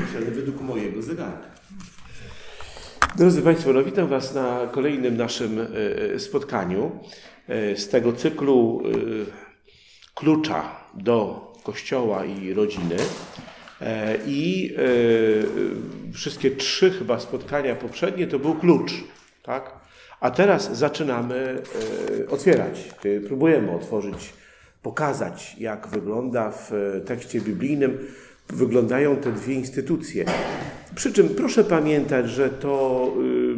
ale według mojego zegarka. Drodzy Państwo, no witam Was na kolejnym naszym spotkaniu z tego cyklu klucza do Kościoła i rodziny. I wszystkie trzy chyba spotkania poprzednie to był klucz, tak? A teraz zaczynamy otwierać, próbujemy otworzyć, pokazać, jak wygląda w tekście biblijnym, wyglądają te dwie instytucje. Przy czym proszę pamiętać, że to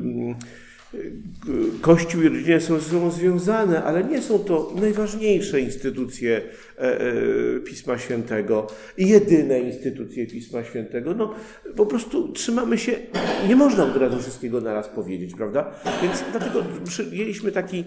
Kościół i rodzina są ze sobą związane, ale nie są to najważniejsze instytucje Pisma Świętego i jedyne instytucje Pisma Świętego. No, po prostu trzymamy się, nie można od razu wszystkiego naraz powiedzieć, prawda? Więc dlatego przyjęliśmy taki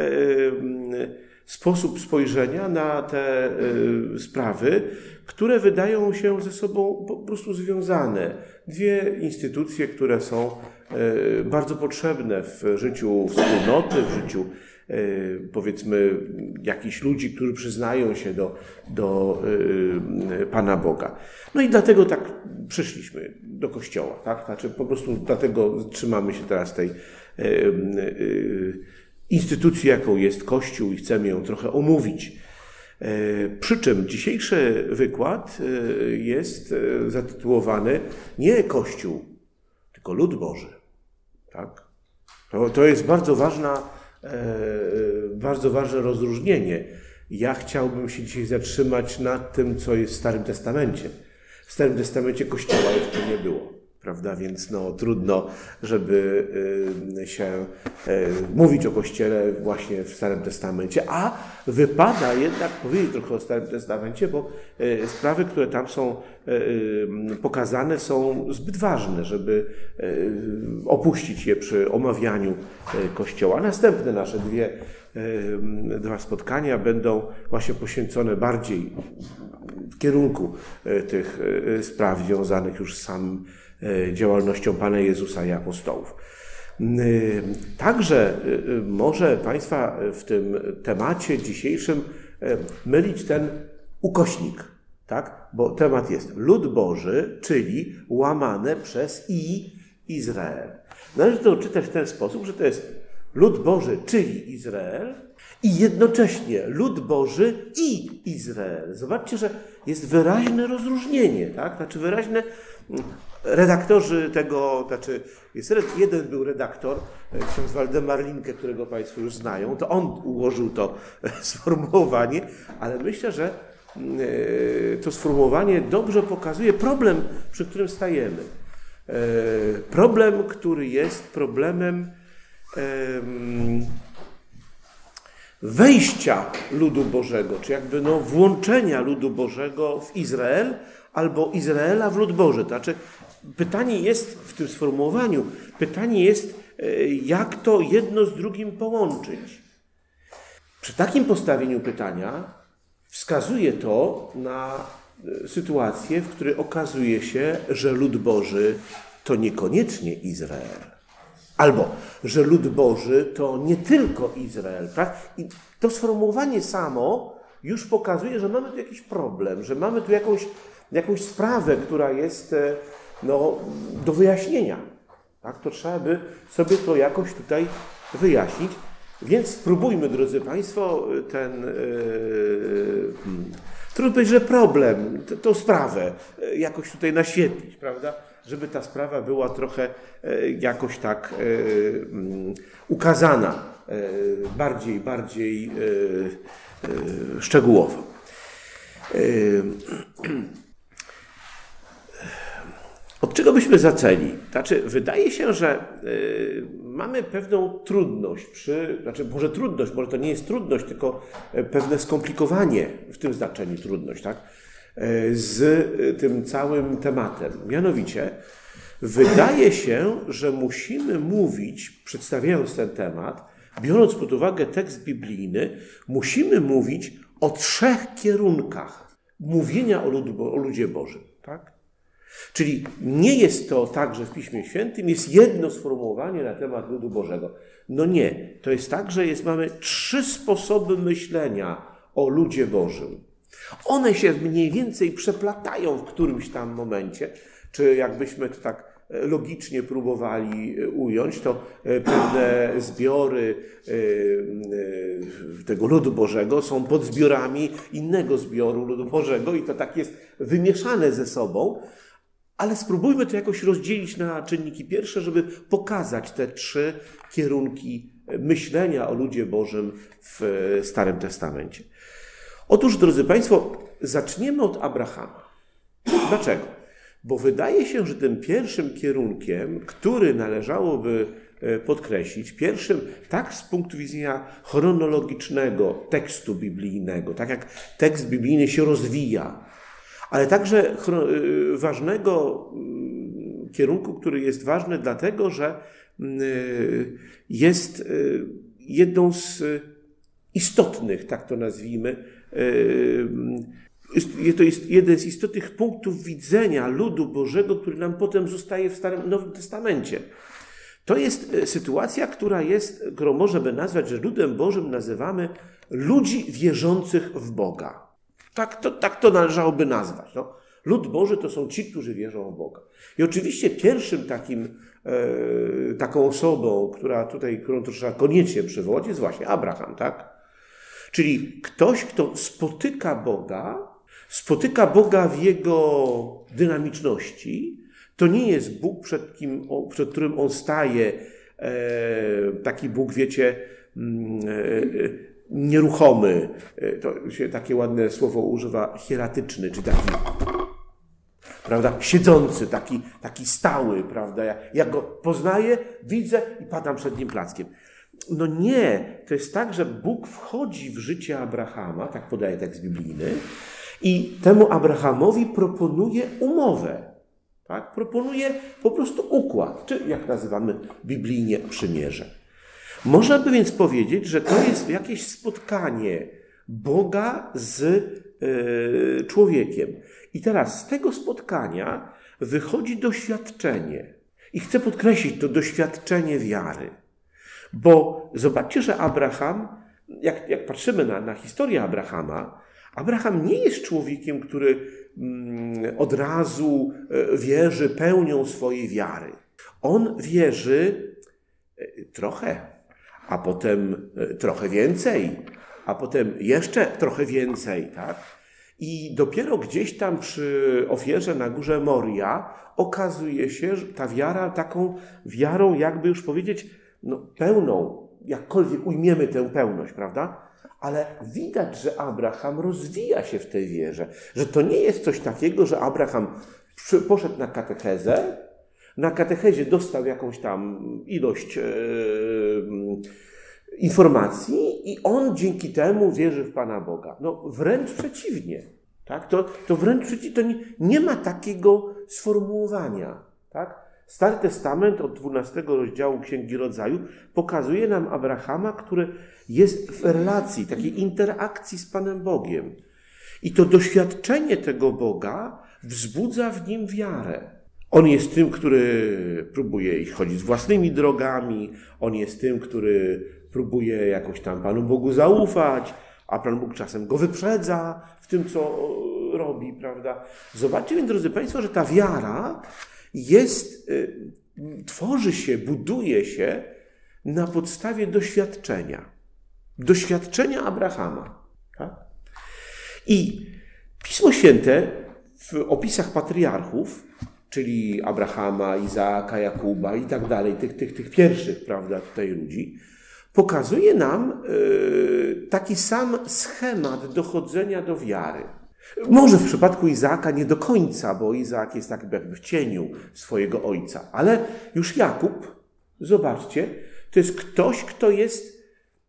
sposób spojrzenia na te sprawy, które wydają się ze sobą po prostu związane. Dwie instytucje, które są bardzo potrzebne w życiu wspólnoty, w życiu powiedzmy jakichś ludzi, którzy przyznają się do Pana Boga. No i dlatego tak przyszliśmy do Kościoła, tak? Znaczy po prostu dlatego trzymamy się teraz tej instytucji, jaką jest Kościół i chcemy ją trochę omówić. Przy czym dzisiejszy wykład jest zatytułowany nie Kościół, tylko lud Boży. Tak? To jest bardzo ważne rozróżnienie. Ja chciałbym się dzisiaj zatrzymać nad tym, co jest w Starym Testamencie. W Starym Testamencie Kościoła jeszcze nie było, prawda? Więc trudno, żeby się mówić o Kościele właśnie w Starym Testamencie, a wypada jednak powiedzieć trochę o Starym Testamencie, bo sprawy, które tam są pokazane, są zbyt ważne, żeby opuścić je przy omawianiu Kościoła. Następne nasze dwa spotkania będą właśnie poświęcone bardziej w kierunku tych spraw związanych już z samym działalnością Pana Jezusa i apostołów. Także może Państwa w tym temacie dzisiejszym mylić ten ukośnik, tak? Bo temat jest lud Boży, czyli łamane przez Izrael. Należy to czytać w ten sposób, że to jest lud Boży, czyli Izrael i jednocześnie lud Boży i Izrael. Zobaczcie, że jest wyraźne rozróżnienie, tak? Znaczy wyraźne. Redaktorzy tego, jeden był redaktor, ksiądz Waldemar Linke, którego Państwo już znają, to on ułożył to sformułowanie, ale myślę, że to sformułowanie dobrze pokazuje problem, przy którym stajemy. Problem, który jest problemem wejścia ludu Bożego, czy jakby włączenia ludu Bożego w Izrael, albo Izraela w lud Boży. Znaczy, pytanie jest w tym sformułowaniu, pytanie jest, jak to jedno z drugim połączyć. Przy takim postawieniu pytania wskazuje to na sytuację, w której okazuje się, że lud Boży to niekoniecznie Izrael. Albo, że lud Boży to nie tylko Izrael. Tak? I to sformułowanie samo już pokazuje, że mamy tu jakiś problem, że mamy tu jakąś sprawę, która jest do wyjaśnienia. Tak? To trzeba by sobie to jakoś tutaj wyjaśnić. Więc spróbujmy, drodzy Państwo, trudno powiedzieć, że problem, tą sprawę jakoś tutaj naświetlić, prawda? Żeby ta sprawa była trochę jakoś tak ukazana bardziej szczegółowo. Od czego byśmy zaczęli? Znaczy, wydaje się, że mamy pewną trudność może to nie jest trudność, tylko pewne skomplikowanie w tym znaczeniu trudność, tak? Z tym całym tematem. Mianowicie, wydaje się, że musimy mówić, przedstawiając ten temat, biorąc pod uwagę tekst biblijny, musimy mówić o trzech kierunkach mówienia o ludzie Bożym, tak? Czyli nie jest to tak, że w Piśmie Świętym jest jedno sformułowanie na temat ludu Bożego. No nie. To jest tak, że mamy trzy sposoby myślenia o ludzie Bożym. One się mniej więcej przeplatają w którymś tam momencie, czy jakbyśmy to tak logicznie próbowali ująć, to pewne zbiory tego ludu Bożego są podzbiorami innego zbioru ludu Bożego i to tak jest wymieszane ze sobą, ale spróbujmy to jakoś rozdzielić na czynniki pierwsze, żeby pokazać te trzy kierunki myślenia o ludzie Bożym w Starym Testamencie. Otóż, drodzy Państwo, zaczniemy od Abrahama. Dlaczego? Bo wydaje się, że tym pierwszym kierunkiem, który należałoby podkreślić, pierwszym tak z punktu widzenia chronologicznego tekstu biblijnego, tak jak tekst biblijny się rozwija, ale także ważnego kierunku, który jest ważny dlatego, że jest jedną z istotnych, tak to nazwijmy, to jest jeden z istotnych punktów widzenia ludu Bożego, który nam potem zostaje w Nowym Testamencie. To jest sytuacja, którą możemy nazwać, że ludem Bożym nazywamy ludzi wierzących w Boga. Tak to należałoby nazwać. No. Lud Boży to są ci, którzy wierzą w Boga. I oczywiście pierwszym taką osobą, którą trzeba koniecznie przywołać, jest właśnie Abraham, tak? Czyli ktoś, kto spotyka Boga w Jego dynamiczności. To nie jest Bóg, przed którym on staje, taki Bóg, wiecie, nieruchomy. To się takie ładne słowo używa, hieratyczny, czy taki, prawda, siedzący, taki stały, prawda. Jak go poznaję, widzę i padam przed nim plackiem. No nie, to jest tak, że Bóg wchodzi w życie Abrahama, tak podaje tekst biblijny, i temu Abrahamowi proponuje umowę. Tak? Proponuje po prostu układ, czy jak nazywamy biblijnie przymierze. Można by więc powiedzieć, że to jest jakieś spotkanie Boga z człowiekiem. I teraz z tego spotkania wychodzi doświadczenie. I chcę podkreślić to doświadczenie wiary. Bo zobaczcie, że Abraham, jak patrzymy na historię Abrahama, Abraham nie jest człowiekiem, który od razu wierzy pełnią swojej wiary. On wierzy trochę, a potem trochę więcej, a potem jeszcze trochę więcej, tak? I dopiero gdzieś tam przy ofierze na górze Moria okazuje się, że ta wiara taką wiarą, jakby już powiedzieć, no, pełną, jakkolwiek ujmiemy tę pełność, prawda? Ale widać, że Abraham rozwija się w tej wierze. Że to nie jest coś takiego, że Abraham poszedł na katechezę, na katechezie dostał jakąś tam ilość informacji i on dzięki temu wierzy w Pana Boga. No wręcz przeciwnie. Tak? To wręcz przeciwnie. To nie ma takiego sformułowania. Tak? Stary Testament od 12 rozdziału Księgi Rodzaju pokazuje nam Abrahama, który jest w relacji, takiej interakcji z Panem Bogiem. I to doświadczenie tego Boga wzbudza w nim wiarę. On jest tym, który próbuje iść chodzić własnymi drogami, on jest tym, który próbuje jakoś tam Panu Bogu zaufać, a Pan Bóg czasem go wyprzedza w tym, co robi, prawda? Zobaczcie więc, drodzy Państwo, że ta wiara tworzy się, buduje się na podstawie doświadczenia Abrahama. Tak? I Pismo Święte w opisach patriarchów, czyli Abrahama, Izaaka, Jakuba i tak dalej, tych pierwszych, prawda, tutaj ludzi, pokazuje nam taki sam schemat dochodzenia do wiary. Może w przypadku Izaaka nie do końca, bo Izaak jest tak jakby w cieniu swojego ojca. Ale już Jakub, zobaczcie, to jest ktoś, kto jest...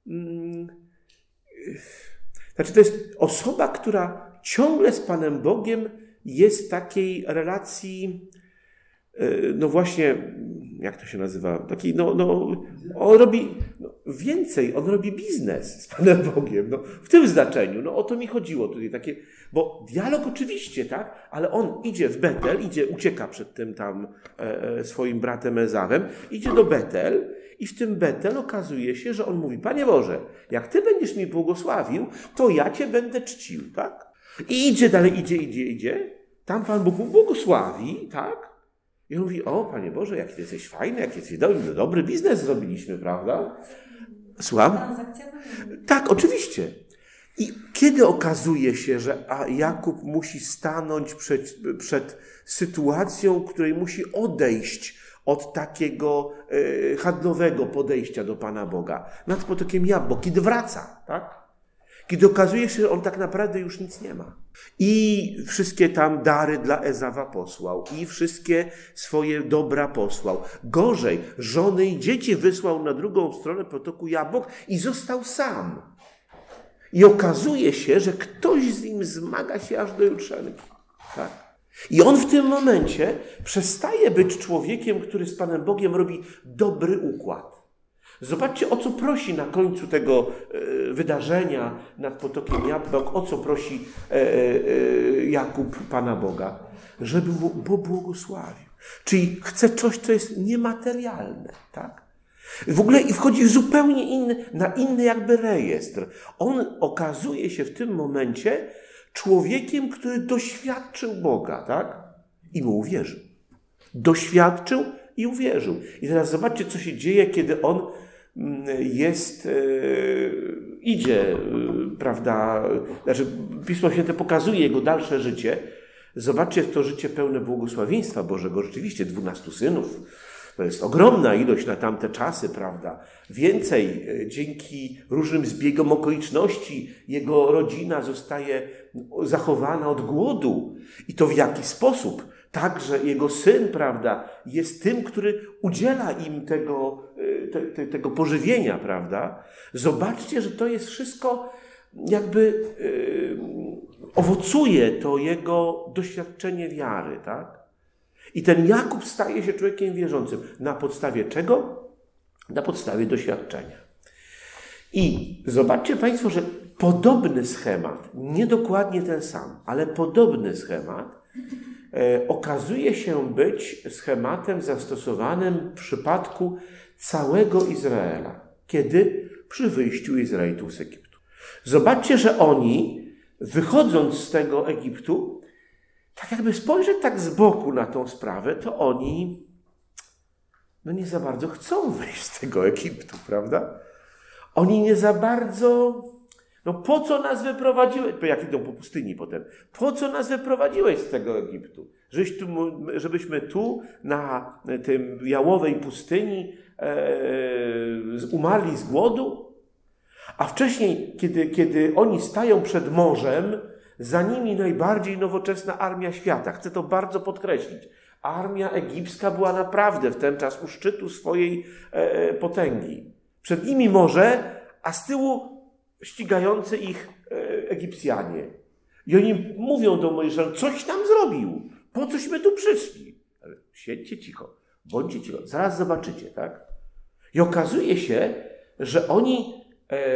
to jest osoba, która ciągle z Panem Bogiem jest w takiej relacji, no właśnie, jak to się nazywa? Taki, on robi więcej, on robi biznes z Panem Bogiem. No, w tym znaczeniu, o to mi chodziło tutaj takie, bo dialog oczywiście, tak, ale on idzie w Betel, ucieka przed tym tam swoim bratem Ezawem, idzie do Betel i w tym Betel okazuje się, że on mówi: Panie Boże, jak Ty będziesz mi błogosławił, to ja Cię będę czcił, tak? I idzie dalej, idzie. Tam Pan Bóg mu błogosławi, tak? I on mówi, o Panie Boże, jaki Ty jesteś fajny, jaki jesteś dobry biznes zrobiliśmy, prawda? Słucham? Tak, oczywiście. I kiedy okazuje się, że Jakub musi stanąć przed sytuacją, w której musi odejść od takiego handlowego podejścia do Pana Boga, nad potokiem Jabłok, kiedy wraca, tak? Kiedy okazuje się, że on tak naprawdę już nic nie ma. I wszystkie tam dary dla Ezawa posłał. I wszystkie swoje dobra posłał. Gorzej, żony i dzieci wysłał na drugą stronę potoku Jabłok i został sam. I okazuje się, że ktoś z nim zmaga się aż do jutrzenki. Tak? I on w tym momencie przestaje być człowiekiem, który z Panem Bogiem robi dobry układ. Zobaczcie, o co prosi na końcu tego wydarzenia nad potokiem Jabłok, o co prosi Jakub Pana Boga, żeby mu błogosławił. Czyli chce coś, co jest niematerialne, tak? W ogóle i wchodzi w zupełnie inny jakby rejestr. On okazuje się w tym momencie człowiekiem, który doświadczył Boga, tak? I mu uwierzył. Doświadczył i uwierzył. I teraz zobaczcie, co się dzieje, kiedy on idzie, prawda, znaczy Pismo Święte pokazuje jego dalsze życie. Zobaczcie, to życie pełne błogosławieństwa Bożego. Rzeczywiście 12 synów. To jest ogromna ilość na tamte czasy, prawda? Więcej, dzięki różnym zbiegom okoliczności jego rodzina zostaje zachowana od głodu. I to w jaki sposób? Tak, że jego syn, prawda, jest tym, który udziela im tego pożywienia, prawda? Zobaczcie, że to jest wszystko jakby owocuje to jego doświadczenie wiary, tak? I ten Jakub staje się człowiekiem wierzącym. Na podstawie czego? Na podstawie doświadczenia. I zobaczcie Państwo, że podobny schemat, nie dokładnie ten sam, ale podobny schemat okazuje się być schematem zastosowanym w przypadku całego Izraela. Kiedy? Przy wyjściu Izraelitów z Egiptu. Zobaczcie, że oni, wychodząc z tego Egiptu, tak jakby spojrzeć tak z boku na tą sprawę, to oni nie za bardzo chcą wyjść z tego Egiptu, prawda? Oni nie za bardzo... po co nas wyprowadziłeś? Jak idą po pustyni potem. Po co nas wyprowadziłeś z tego Egiptu? Żebyśmy tu na tym jałowej pustyni umarli z głodu? A wcześniej, kiedy oni stają przed morzem, za nimi najbardziej nowoczesna armia świata. Chcę to bardzo podkreślić. Armia egipska była naprawdę w ten czas u szczytu swojej potęgi. Przed nimi morze, a z tyłu ścigający ich Egipcjanie. I oni mówią do Mojżesza, coś nam zrobił. Po cośmy tu przyszli? Ale siedźcie cicho, bądźcie cicho. Zaraz zobaczycie, tak? I okazuje się, że oni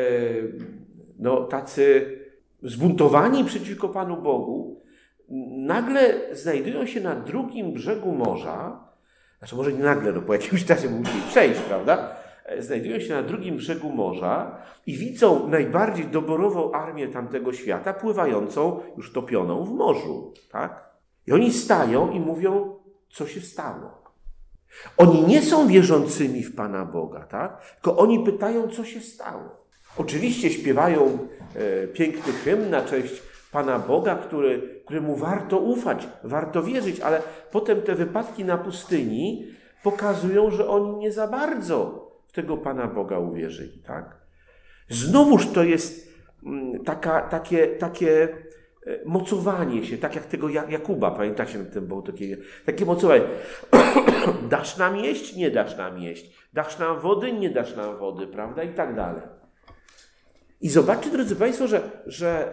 tacy zbuntowani przeciwko Panu Bogu, nagle znajdują się na drugim brzegu morza, znaczy może nie nagle, po jakimś czasie musieli przejść, prawda? Znajdują się na drugim brzegu morza i widzą najbardziej doborową armię tamtego świata pływającą, już topioną w morzu, tak? I oni stają i mówią, co się stało. Oni nie są wierzącymi w Pana Boga, tak? Tylko oni pytają, co się stało. Oczywiście śpiewają piękny hymn na cześć Pana Boga, któremu warto ufać, warto wierzyć, ale potem te wypadki na pustyni pokazują, że oni nie za bardzo w tego Pana Boga uwierzyli, tak? Znowuż to jest takie mocowanie się, tak jak tego Jakuba, pamiętacie, ten było takie mocowanie. Dasz nam jeść? Nie dasz nam jeść. Dasz nam wody? Nie dasz nam wody, prawda? I tak dalej. I zobaczcie, drodzy Państwo, że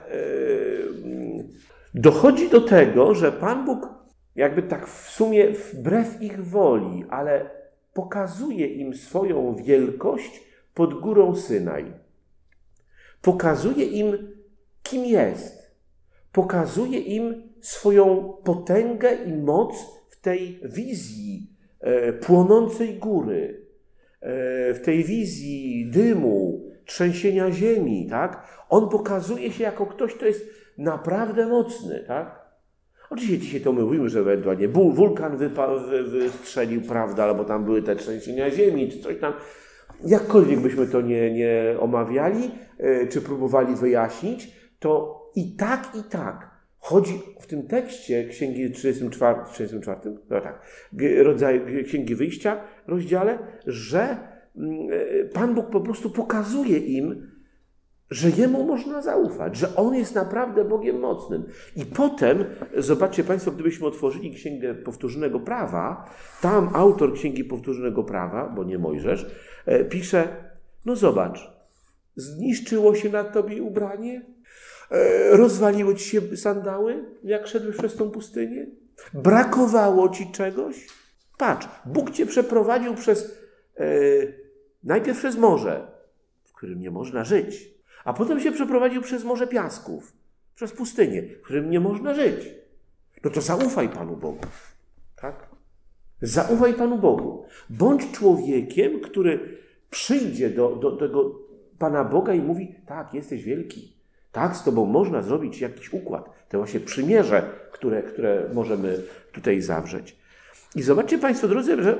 dochodzi do tego, że Pan Bóg jakby tak w sumie wbrew ich woli, ale pokazuje im swoją wielkość pod górą Synaj. Pokazuje im, kim jest. Pokazuje im swoją potęgę i moc w tej wizji płonącej góry, w tej wizji dymu, trzęsienia ziemi, tak? On pokazuje się jako ktoś, kto jest naprawdę mocny, tak? Oczywiście dzisiaj to my mówimy, że ewentualnie wulkan wystrzelił, prawda, albo tam były te trzęsienia ziemi, czy coś tam. Jakkolwiek byśmy to nie omawiali, czy próbowali wyjaśnić, to i tak chodzi w tym tekście Księgi 34, no tak, Księgi Wyjścia, rozdziale, że Pan Bóg po prostu pokazuje im, że Jemu można zaufać, że On jest naprawdę Bogiem mocnym. I potem, zobaczcie Państwo, gdybyśmy otworzyli Księgę Powtórzonego Prawa, tam autor Księgi Powtórzonego Prawa, bo nie Mojżesz, pisze, no zobacz, zniszczyło się na Tobie ubranie, rozwaliły Ci się sandały, jak szedłeś przez tą pustynię, brakowało Ci czegoś. Patrz, Bóg Cię przeprowadził najpierw przez morze, w którym nie można żyć, a potem się przeprowadził przez morze piasków, przez pustynię, w którym nie można żyć. No to zaufaj Panu Bogu. Tak? Zaufaj Panu Bogu. Bądź człowiekiem, który przyjdzie do tego Pana Boga i mówi, tak, jesteś wielki. Tak, z Tobą można zrobić jakiś układ. To właśnie przymierze, które możemy tutaj zawrzeć. I zobaczcie Państwo, drodzy, że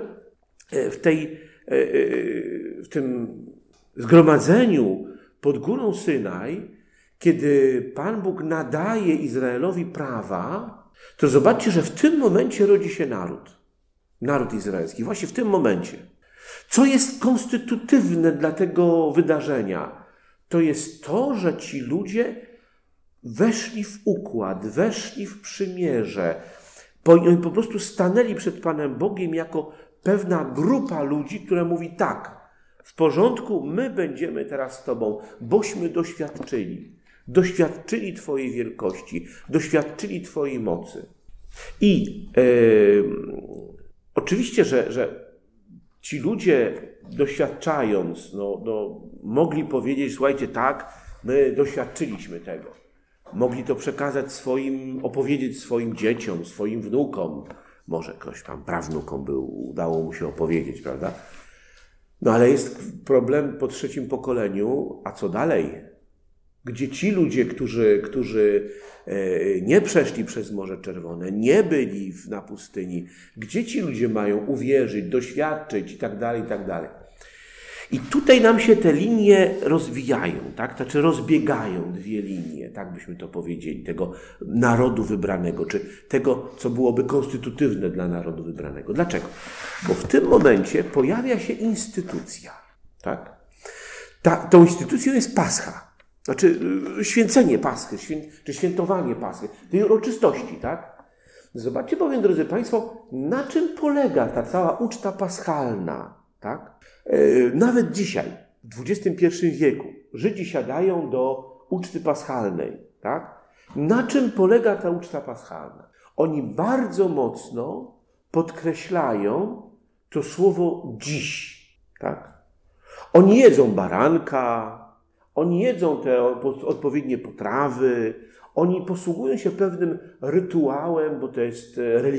w tym zgromadzeniu pod górą Synaj, kiedy Pan Bóg nadaje Izraelowi prawa, to zobaczcie, że w tym momencie rodzi się naród izraelski. Właśnie w tym momencie. Co jest konstytutywne dla tego wydarzenia? To jest to, że ci ludzie weszli w układ, weszli w przymierze. Oni po prostu stanęli przed Panem Bogiem jako pewna grupa ludzi, która mówi tak, w porządku, my będziemy teraz z Tobą, bośmy doświadczyli Twojej wielkości, doświadczyli Twojej mocy. I oczywiście, że ci ludzie doświadczając, mogli powiedzieć, słuchajcie, tak, my doświadczyliśmy tego. Mogli to opowiedzieć swoim dzieciom, swoim wnukom. Może ktoś tam prawnukom udało mu się opowiedzieć, prawda? No ale jest problem po trzecim pokoleniu, a co dalej? Gdzie ci ludzie, którzy nie przeszli przez Morze Czerwone, nie byli na pustyni, gdzie ci ludzie mają uwierzyć, doświadczyć i tak dalej, i tak dalej. I tutaj nam się te linie rozwijają, tak? Znaczy rozbiegają dwie linie, tak byśmy to powiedzieli, tego narodu wybranego, czy tego, co byłoby konstytutywne dla narodu wybranego. Dlaczego? Bo w tym momencie pojawia się instytucja, tak? Tą instytucją jest Pascha, znaczy święcenie Paschy, czy świętowanie Paschy, tej uroczystości, tak? Zobaczcie bowiem, drodzy Państwo, na czym polega ta cała uczta paschalna, tak? Nawet dzisiaj, w XXI wieku, Żydzi siadają do uczty paschalnej, tak? Na czym polega ta uczta paschalna? Oni bardzo mocno podkreślają to słowo dziś, tak? Oni jedzą baranka, oni jedzą te odpowiednie potrawy, oni posługują się pewnym rytuałem, bo to jest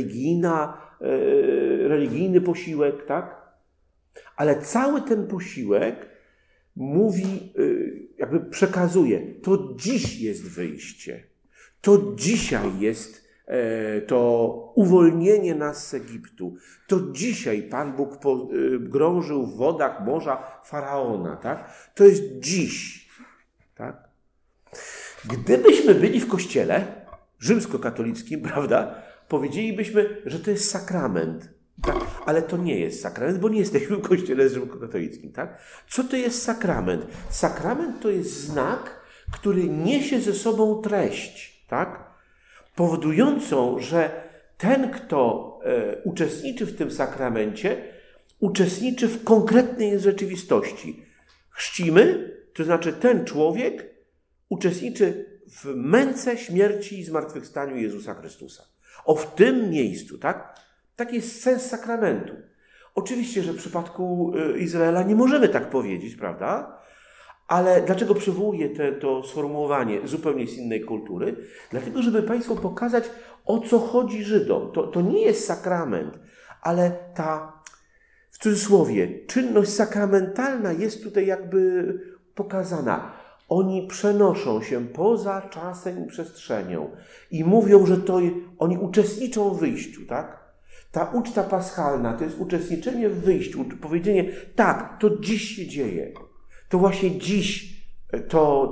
religijny posiłek, tak? Ale cały ten posiłek mówi, jakby przekazuje, to dziś jest wyjście, to dzisiaj jest to uwolnienie nas z Egiptu, to dzisiaj Pan Bóg pogrążył w wodach morza Faraona, tak? To jest dziś, tak? Gdybyśmy byli w kościele rzymskokatolickim, prawda, powiedzielibyśmy, że to jest sakrament. Tak, ale to nie jest sakrament, bo nie jesteśmy w kościele rzymskokatolickim, tak? Co to jest sakrament? Sakrament to jest znak, który niesie ze sobą treść, tak? Powodującą, że ten, kto uczestniczy w tym sakramencie, uczestniczy w konkretnej rzeczywistości. Chrzcimy, to znaczy ten człowiek uczestniczy w męce, śmierci i zmartwychwstaniu Jezusa Chrystusa. W tym miejscu, tak? Taki jest sens sakramentu. Oczywiście, że w przypadku Izraela nie możemy tak powiedzieć, prawda? Ale dlaczego przywołuję to sformułowanie zupełnie z innej kultury? Dlatego, żeby Państwu pokazać, o co chodzi Żydom. To nie jest sakrament, ale ta, w cudzysłowie, czynność sakramentalna jest tutaj jakby pokazana. oni przenoszą się poza czasem i przestrzenią i mówią, że oni uczestniczą w wyjściu, tak? Ta uczta paschalna to jest uczestniczenie w wyjściu, powiedzenie, tak, to dziś się dzieje. To właśnie dziś to,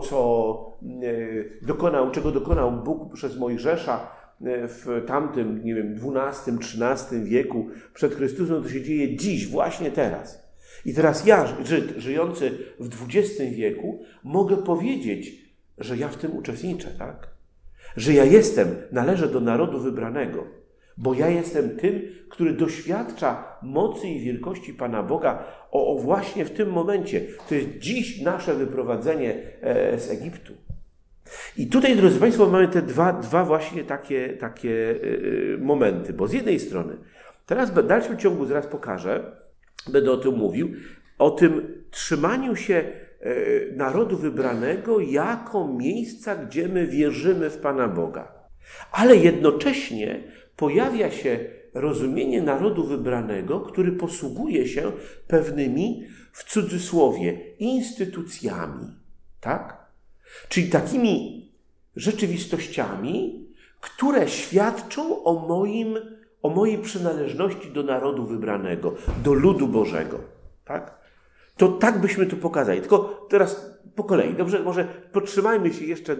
czego dokonał Bóg przez Mojżesza w tamtym, nie wiem, XII-XIII wieku przed Chrystusem, to się dzieje dziś, właśnie teraz. I teraz ja, Żyd, żyjący w XX wieku, mogę powiedzieć, że ja w tym uczestniczę, tak? Że ja należę do narodu wybranego, bo ja jestem tym, który doświadcza mocy i wielkości Pana Boga właśnie w tym momencie. To jest dziś nasze wyprowadzenie z Egiptu. I tutaj, drodzy Państwo, mamy te dwa właśnie takie momenty, bo z jednej strony, teraz w dalszym ciągu zaraz pokażę, będę o tym mówił, o tym trzymaniu się narodu wybranego jako miejsca, gdzie my wierzymy w Pana Boga. Ale jednocześnie pojawia się rozumienie narodu wybranego, który posługuje się pewnymi, w cudzysłowie, instytucjami, tak? Czyli takimi rzeczywistościami, które świadczą o mojej przynależności do narodu wybranego, do ludu Bożego, tak? To tak byśmy tu pokazali. Tylko teraz po kolei. Dobrze, może podtrzymajmy się jeszcze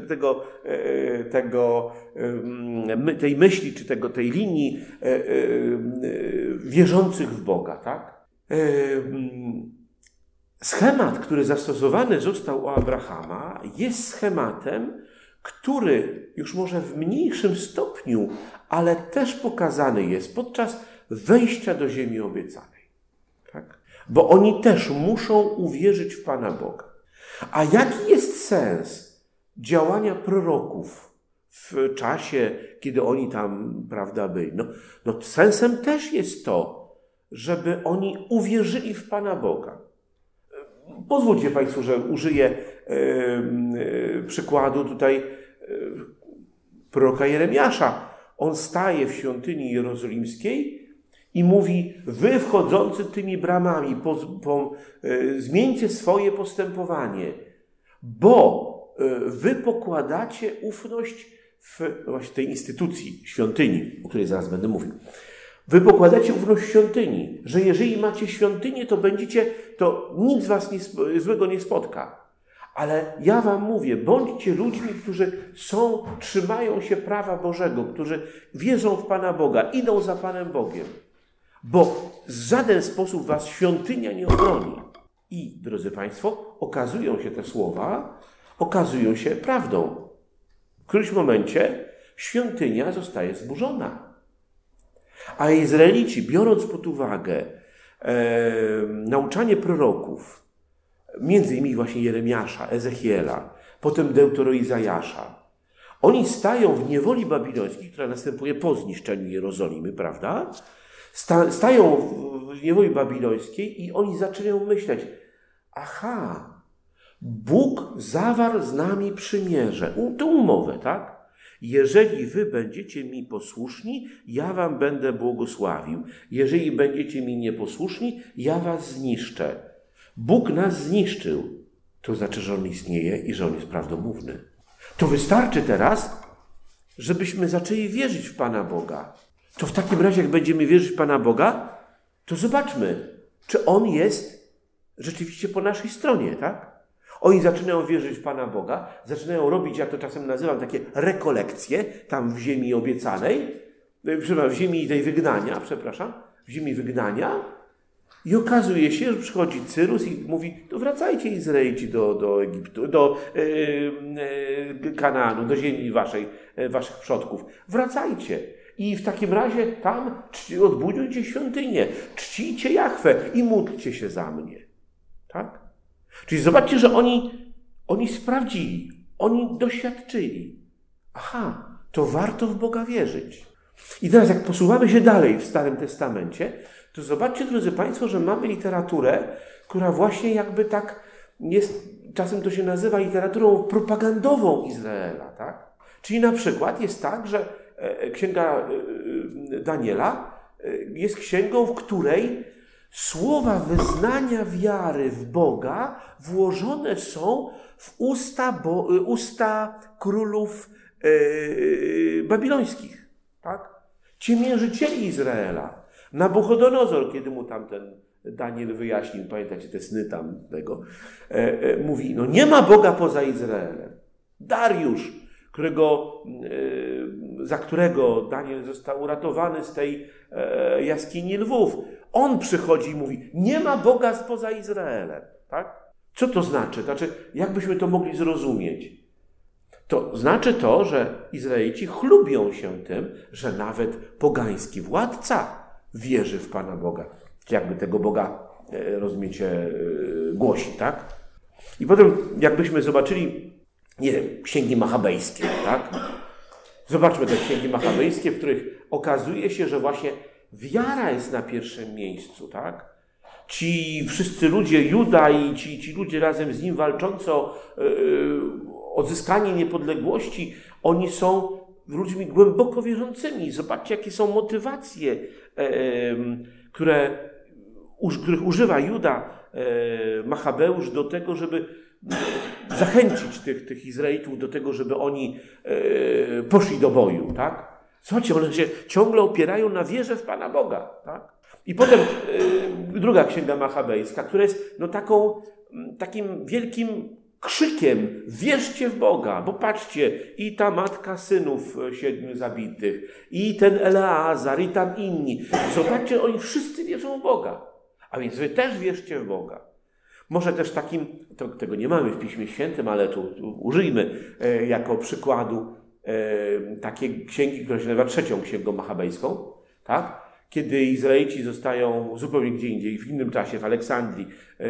tej myśli, czy tej linii wierzących w Boga, tak? Schemat, który zastosowany został u Abrahama, jest schematem, który już może w mniejszym stopniu, ale też pokazany jest podczas wejścia do ziemi obiecanej. Tak? Bo oni też muszą uwierzyć w Pana Boga. A jaki jest sens działania proroków w czasie, kiedy oni tam, prawda, byli? No sensem też jest to, żeby oni uwierzyli w Pana Boga. Pozwólcie Państwo, że użyję przykładu tutaj proroka Jeremiasza. On staje w świątyni jerozolimskiej i mówi, wy wchodzący tymi bramami, zmieńcie swoje postępowanie, bo wy pokładacie ufność w właśnie tej instytucji, świątyni, o której zaraz będę mówił. Wy pokładacie ufność w świątyni, że jeżeli macie świątynię, to nic was złego nie spotka. Ale ja wam mówię, bądźcie ludźmi, którzy trzymają się prawa Bożego, którzy wierzą w Pana Boga, idą za Panem Bogiem. Bo w żaden sposób was świątynia nie obroni. I, drodzy Państwo, te słowa okazują się prawdą. W którymś momencie świątynia zostaje zburzona. A Izraelici, biorąc pod uwagę nauczanie proroków, między innymi właśnie Jeremiasza, Ezechiela, potem Deuteroizajasza, oni stają w niewoli babilońskiej, która następuje po zniszczeniu Jerozolimy, prawda? Stają w niewoli babilońskiej i oni zaczynają myśleć, aha, Bóg zawarł z nami przymierze, tę umowę, tak? Jeżeli wy będziecie mi posłuszni, ja wam będę błogosławił. Jeżeli będziecie mi nieposłuszni, ja was zniszczę. Bóg nas zniszczył. To znaczy, że On istnieje i że On jest prawdomówny. To wystarczy teraz, żebyśmy zaczęli wierzyć w Pana Boga. To w takim razie, jak będziemy wierzyć w Pana Boga, to zobaczmy, czy On jest rzeczywiście po naszej stronie, tak? Oni zaczynają wierzyć w Pana Boga, zaczynają robić, ja to czasem nazywam, takie rekolekcje tam w ziemi obiecanej, w ziemi tej wygnania, w ziemi wygnania i okazuje się, że przychodzi Cyrus i mówi, to wracajcie Izraelici do Egiptu, do Kanaanu, do ziemi waszych przodków. Wracajcie. I w takim razie tam odbudujcie świątynię, czcijcie Jahwe i módlcie się za mnie. Tak? Czyli zobaczcie, że oni sprawdzili, oni doświadczyli. Aha, to warto w Boga wierzyć. I teraz jak posuwamy się dalej w Starym Testamencie, to zobaczcie, drodzy Państwo, że mamy literaturę, która właśnie jakby tak jest, czasem to się nazywa literaturą propagandową Izraela, tak? Czyli na przykład jest tak, że Księga Daniela jest księgą, w której słowa wyznania wiary w Boga włożone są w usta królów babilońskich, tak? Ciemiężycieli Izraela. Nabuchodonozor, kiedy mu tamten Daniel wyjaśnił, pamiętacie te sny tam tego, mówi, no nie ma Boga poza Izraelem. Dariusz, za którego Daniel został uratowany z tej jaskini lwów, on przychodzi i mówi, nie ma Boga spoza Izraelem. Tak? Co to znaczy? Znaczy, jakbyśmy to mogli zrozumieć? To znaczy to, że Izraelici chlubią się tym, że nawet pogański władca wierzy w Pana Boga. Jakby tego Boga, rozumiecie, głosi, tak? I potem, jakbyśmy zobaczyli, nie wiem, księgi machabejskie, tak? Zobaczmy te księgi machabejskie, w których okazuje się, że właśnie wiara jest na pierwszym miejscu, tak? Ci wszyscy ludzie, Juda i ci ludzie razem z nim walczący o odzyskanie niepodległości, oni są ludźmi głęboko wierzącymi. Zobaczcie, jakie są motywacje, których używa Juda, Machabeusz do tego, żeby zachęcić tych Izraelitów do tego, żeby oni poszli do boju, tak? Słuchajcie, one się ciągle opierają na wierze w Pana Boga, tak? I potem druga księga machabejska, która jest no, takim wielkim krzykiem, wierzcie w Boga, bo patrzcie, i ta matka synów 7 zabitych, i ten Eleazar, i tam inni. Zobaczcie, oni wszyscy wierzą w Boga. A więc wy też wierzcie w Boga. Może też tego nie mamy w Piśmie Świętym, ale tu użyjmy jako przykładu takiej księgi, która się nazywa trzecią księgą machabejską, tak? Kiedy Izraelici zostają zupełnie gdzie indziej, w innym czasie, w Aleksandrii,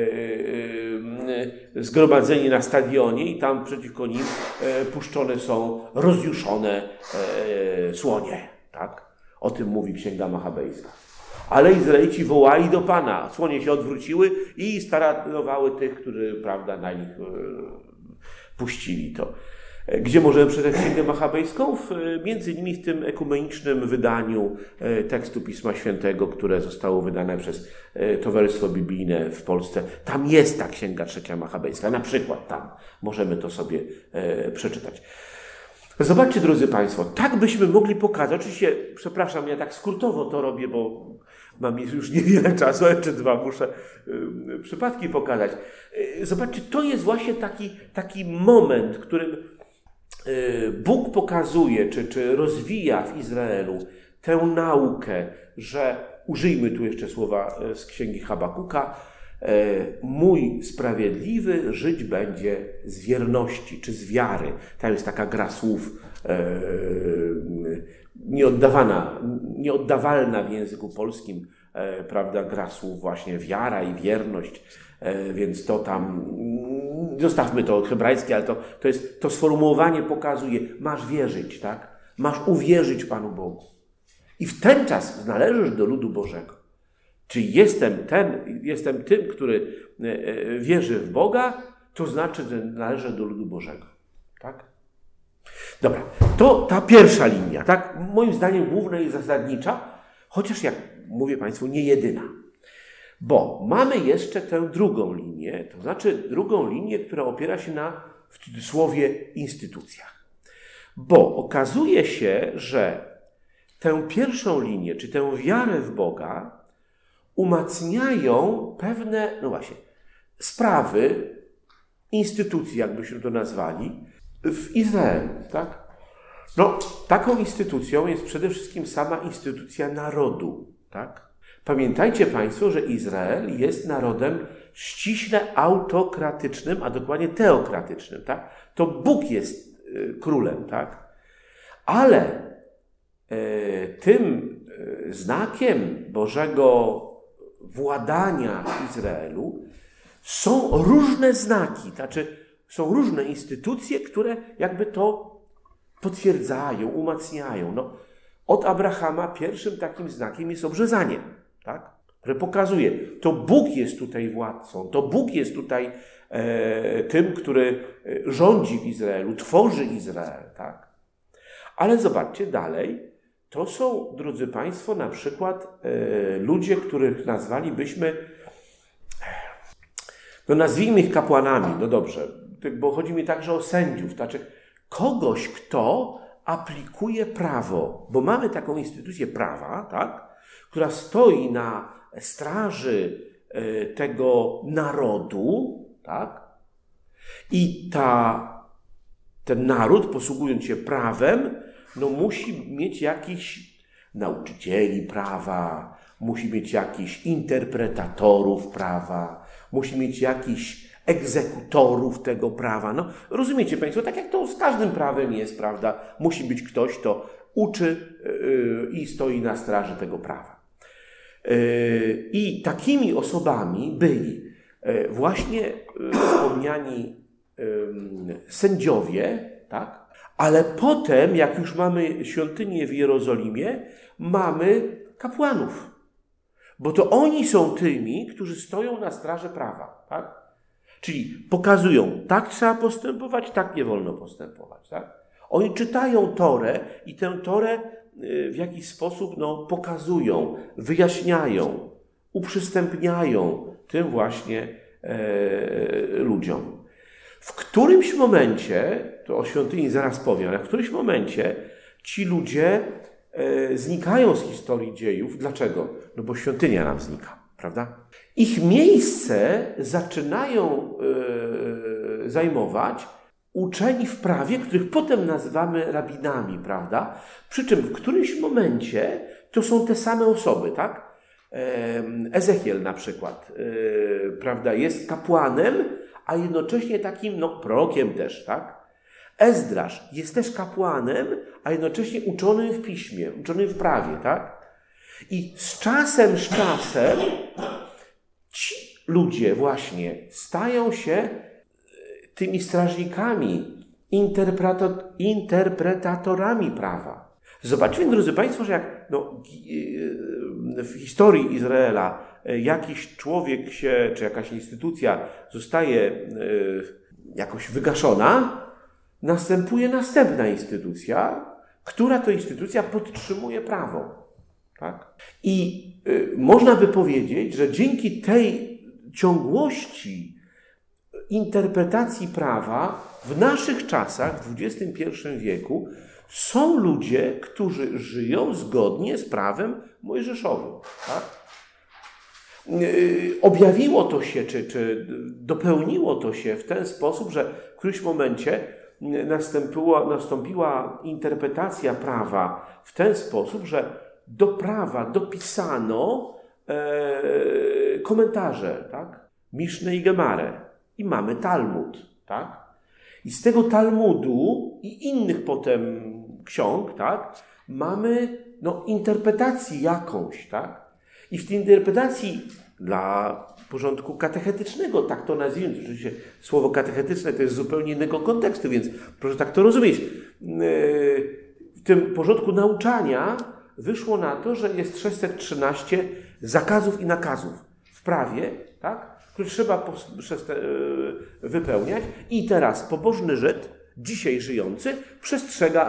zgromadzeni na stadionie i tam przeciwko nim puszczone są rozjuszone słonie. Tak? O tym mówi księga machabejska. Ale Izraelici wołali do Pana, słonie się odwróciły i staranowały tych, którzy, prawda, na nich puścili to. Gdzie możemy przeczytać księgę machabejską? Między innymi w tym ekumenicznym wydaniu tekstu Pisma Świętego, które zostało wydane przez Towarzystwo Biblijne w Polsce. Tam jest ta księga trzecia machabejska. Na przykład tam możemy to sobie przeczytać. Zobaczcie, drodzy Państwo, tak byśmy mogli pokazać. Oczywiście, przepraszam, ja tak skrótowo to robię, bo mam już niewiele czasu, ale czy dwa muszę przypadki pokazać. Zobaczcie, to jest właśnie taki moment, w którym Bóg pokazuje, czy rozwija w Izraelu tę naukę, że, użyjmy tu jeszcze słowa z księgi Habakuka, mój sprawiedliwy żyć będzie z wierności, czy z wiary. Tam jest taka gra słów nieoddawalna w języku polskim, prawda, gra słów właśnie wiara i wierność, więc to tam, zostawmy to hebrajskie, ale to sformułowanie pokazuje, masz wierzyć, tak? Masz uwierzyć Panu Bogu. I w ten czas należysz do ludu Bożego. Czyli jestem tym, który wierzy w Boga, to znaczy, że należę do ludu Bożego. Tak? Dobra, to ta pierwsza linia, tak? Moim zdaniem główna i zasadnicza, chociaż jak mówię Państwu, nie jedyna. Bo mamy jeszcze tę drugą linię, to znaczy drugą linię, która opiera się na, w cudzysłowie, instytucjach. Bo okazuje się, że tę pierwszą linię, czy tę wiarę w Boga umacniają pewne, no właśnie, sprawy, instytucje, jakbyśmy to nazwali, w Izraelu, tak? No, taką instytucją jest przede wszystkim sama instytucja narodu, tak? Pamiętajcie Państwo, że Izrael jest narodem ściśle autokratycznym, a dokładnie teokratycznym, tak? To Bóg jest królem, tak? Ale tym znakiem Bożego władania w Izraelu są różne znaki, znaczy są różne instytucje, które jakby to potwierdzają, umacniają. No, od Abrahama pierwszym takim znakiem jest obrzezanie, tak? Które pokazuje, to Bóg jest tutaj władcą, to Bóg jest tutaj tym, który rządzi w Izraelu, tworzy Izrael, tak? Ale zobaczcie dalej, to są, drodzy Państwo, na przykład ludzie, których nazwalibyśmy, no nazwijmy ich kapłanami, no dobrze, bo chodzi mi także o sędziów, znaczy kogoś, kto aplikuje prawo, bo mamy taką instytucję prawa, tak, która stoi na straży tego narodu, tak, i ten naród, posługując się prawem, no musi mieć jakichś nauczycieli prawa, musi mieć jakichś interpretatorów prawa, musi mieć jakichś egzekutorów tego prawa. No, rozumiecie Państwo, tak jak to z każdym prawem jest, prawda? Musi być ktoś, kto uczy i stoi na straży tego prawa. I takimi osobami byli właśnie wspomniani sędziowie, tak? Ale potem, jak już mamy świątynię w Jerozolimie, mamy kapłanów. Bo to oni są tymi, którzy stoją na straży prawa, tak? Czyli pokazują, tak trzeba postępować, tak nie wolno postępować, tak? Oni czytają Torę i tę Torę w jakiś sposób pokazują, wyjaśniają, uprzystępniają tym właśnie ludziom. W którymś momencie, to o świątyni zaraz powiem, ale w którymś momencie ci ludzie znikają z historii dziejów. Dlaczego? No bo świątynia nam znika, prawda? Ich miejsce zaczynają zajmować uczeni w prawie, których potem nazywamy rabinami, prawda? Przy czym w którymś momencie to są te same osoby, tak? Ezechiel na przykład, prawda, jest kapłanem, a jednocześnie takim, prorokiem też, tak? Ezdrasz jest też kapłanem, a jednocześnie uczonym w piśmie, uczonym w prawie, tak? I z czasem ci ludzie właśnie stają się tymi strażnikami, interpretatorami prawa. Zobaczmy, drodzy Państwo, że jak w historii Izraela jakiś człowiek czy jakaś instytucja zostaje jakoś wygaszona, następuje następna instytucja, która to instytucja podtrzymuje prawo. Tak? I można by powiedzieć, że dzięki tej ciągłości interpretacji prawa w naszych czasach, w XXI wieku, są ludzie, którzy żyją zgodnie z prawem mojżeszowym. Tak? Objawiło to się, czy dopełniło to się w ten sposób, że w którymś momencie nastąpiła interpretacja prawa w ten sposób, że do prawa dopisano komentarze, tak? Miszne i Gemarę. I mamy Talmud, tak? I z tego Talmudu i innych potem ksiąg, tak? Mamy interpretację jakąś, tak? I w tej interpretacji dla porządku katechetycznego, tak to nazwijmy, oczywiście słowo katechetyczne to jest zupełnie innego kontekstu, więc proszę tak to rozumieć. W tym porządku nauczania wyszło na to, że jest 613 zakazów i nakazów w prawie, tak? Które trzeba wypełniać. I teraz pobożny Żyd, dzisiaj żyjący, przestrzega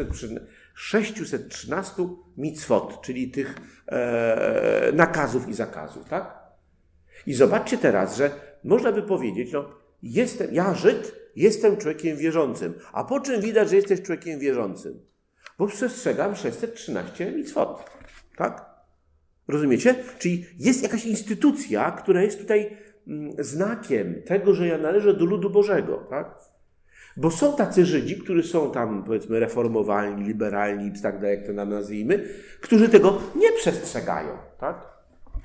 613 micwot, czyli tych nakazów i zakazów, tak? I zobaczcie teraz, że można by powiedzieć, ja Żyd, jestem człowiekiem wierzącym. A po czym widać, że jesteś człowiekiem wierzącym? Bo przestrzegam 613 micwot, tak? Rozumiecie? Czyli jest jakaś instytucja, która jest tutaj znakiem tego, że ja należę do ludu Bożego, tak? Bo są tacy Żydzi, którzy są tam, powiedzmy, reformowalni, liberalni, czy tak dalej, jak to nam nazwijmy, którzy tego nie przestrzegają, tak?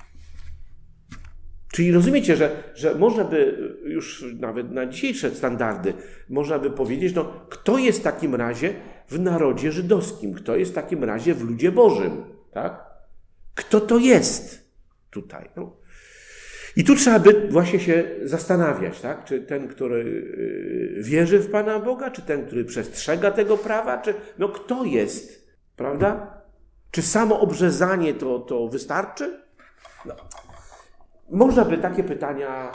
Czyli rozumiecie, że można by już nawet na dzisiejsze standardy, można by powiedzieć, kto jest w takim razie w narodzie żydowskim, kto jest w takim razie w ludzie Bożym, tak? Kto to jest tutaj? I tu trzeba by właśnie się zastanawiać, tak? Czy ten, który wierzy w Pana Boga, czy ten, który przestrzega tego prawa, czy kto jest, prawda? Czy samo obrzezanie to wystarczy? Można by takie pytania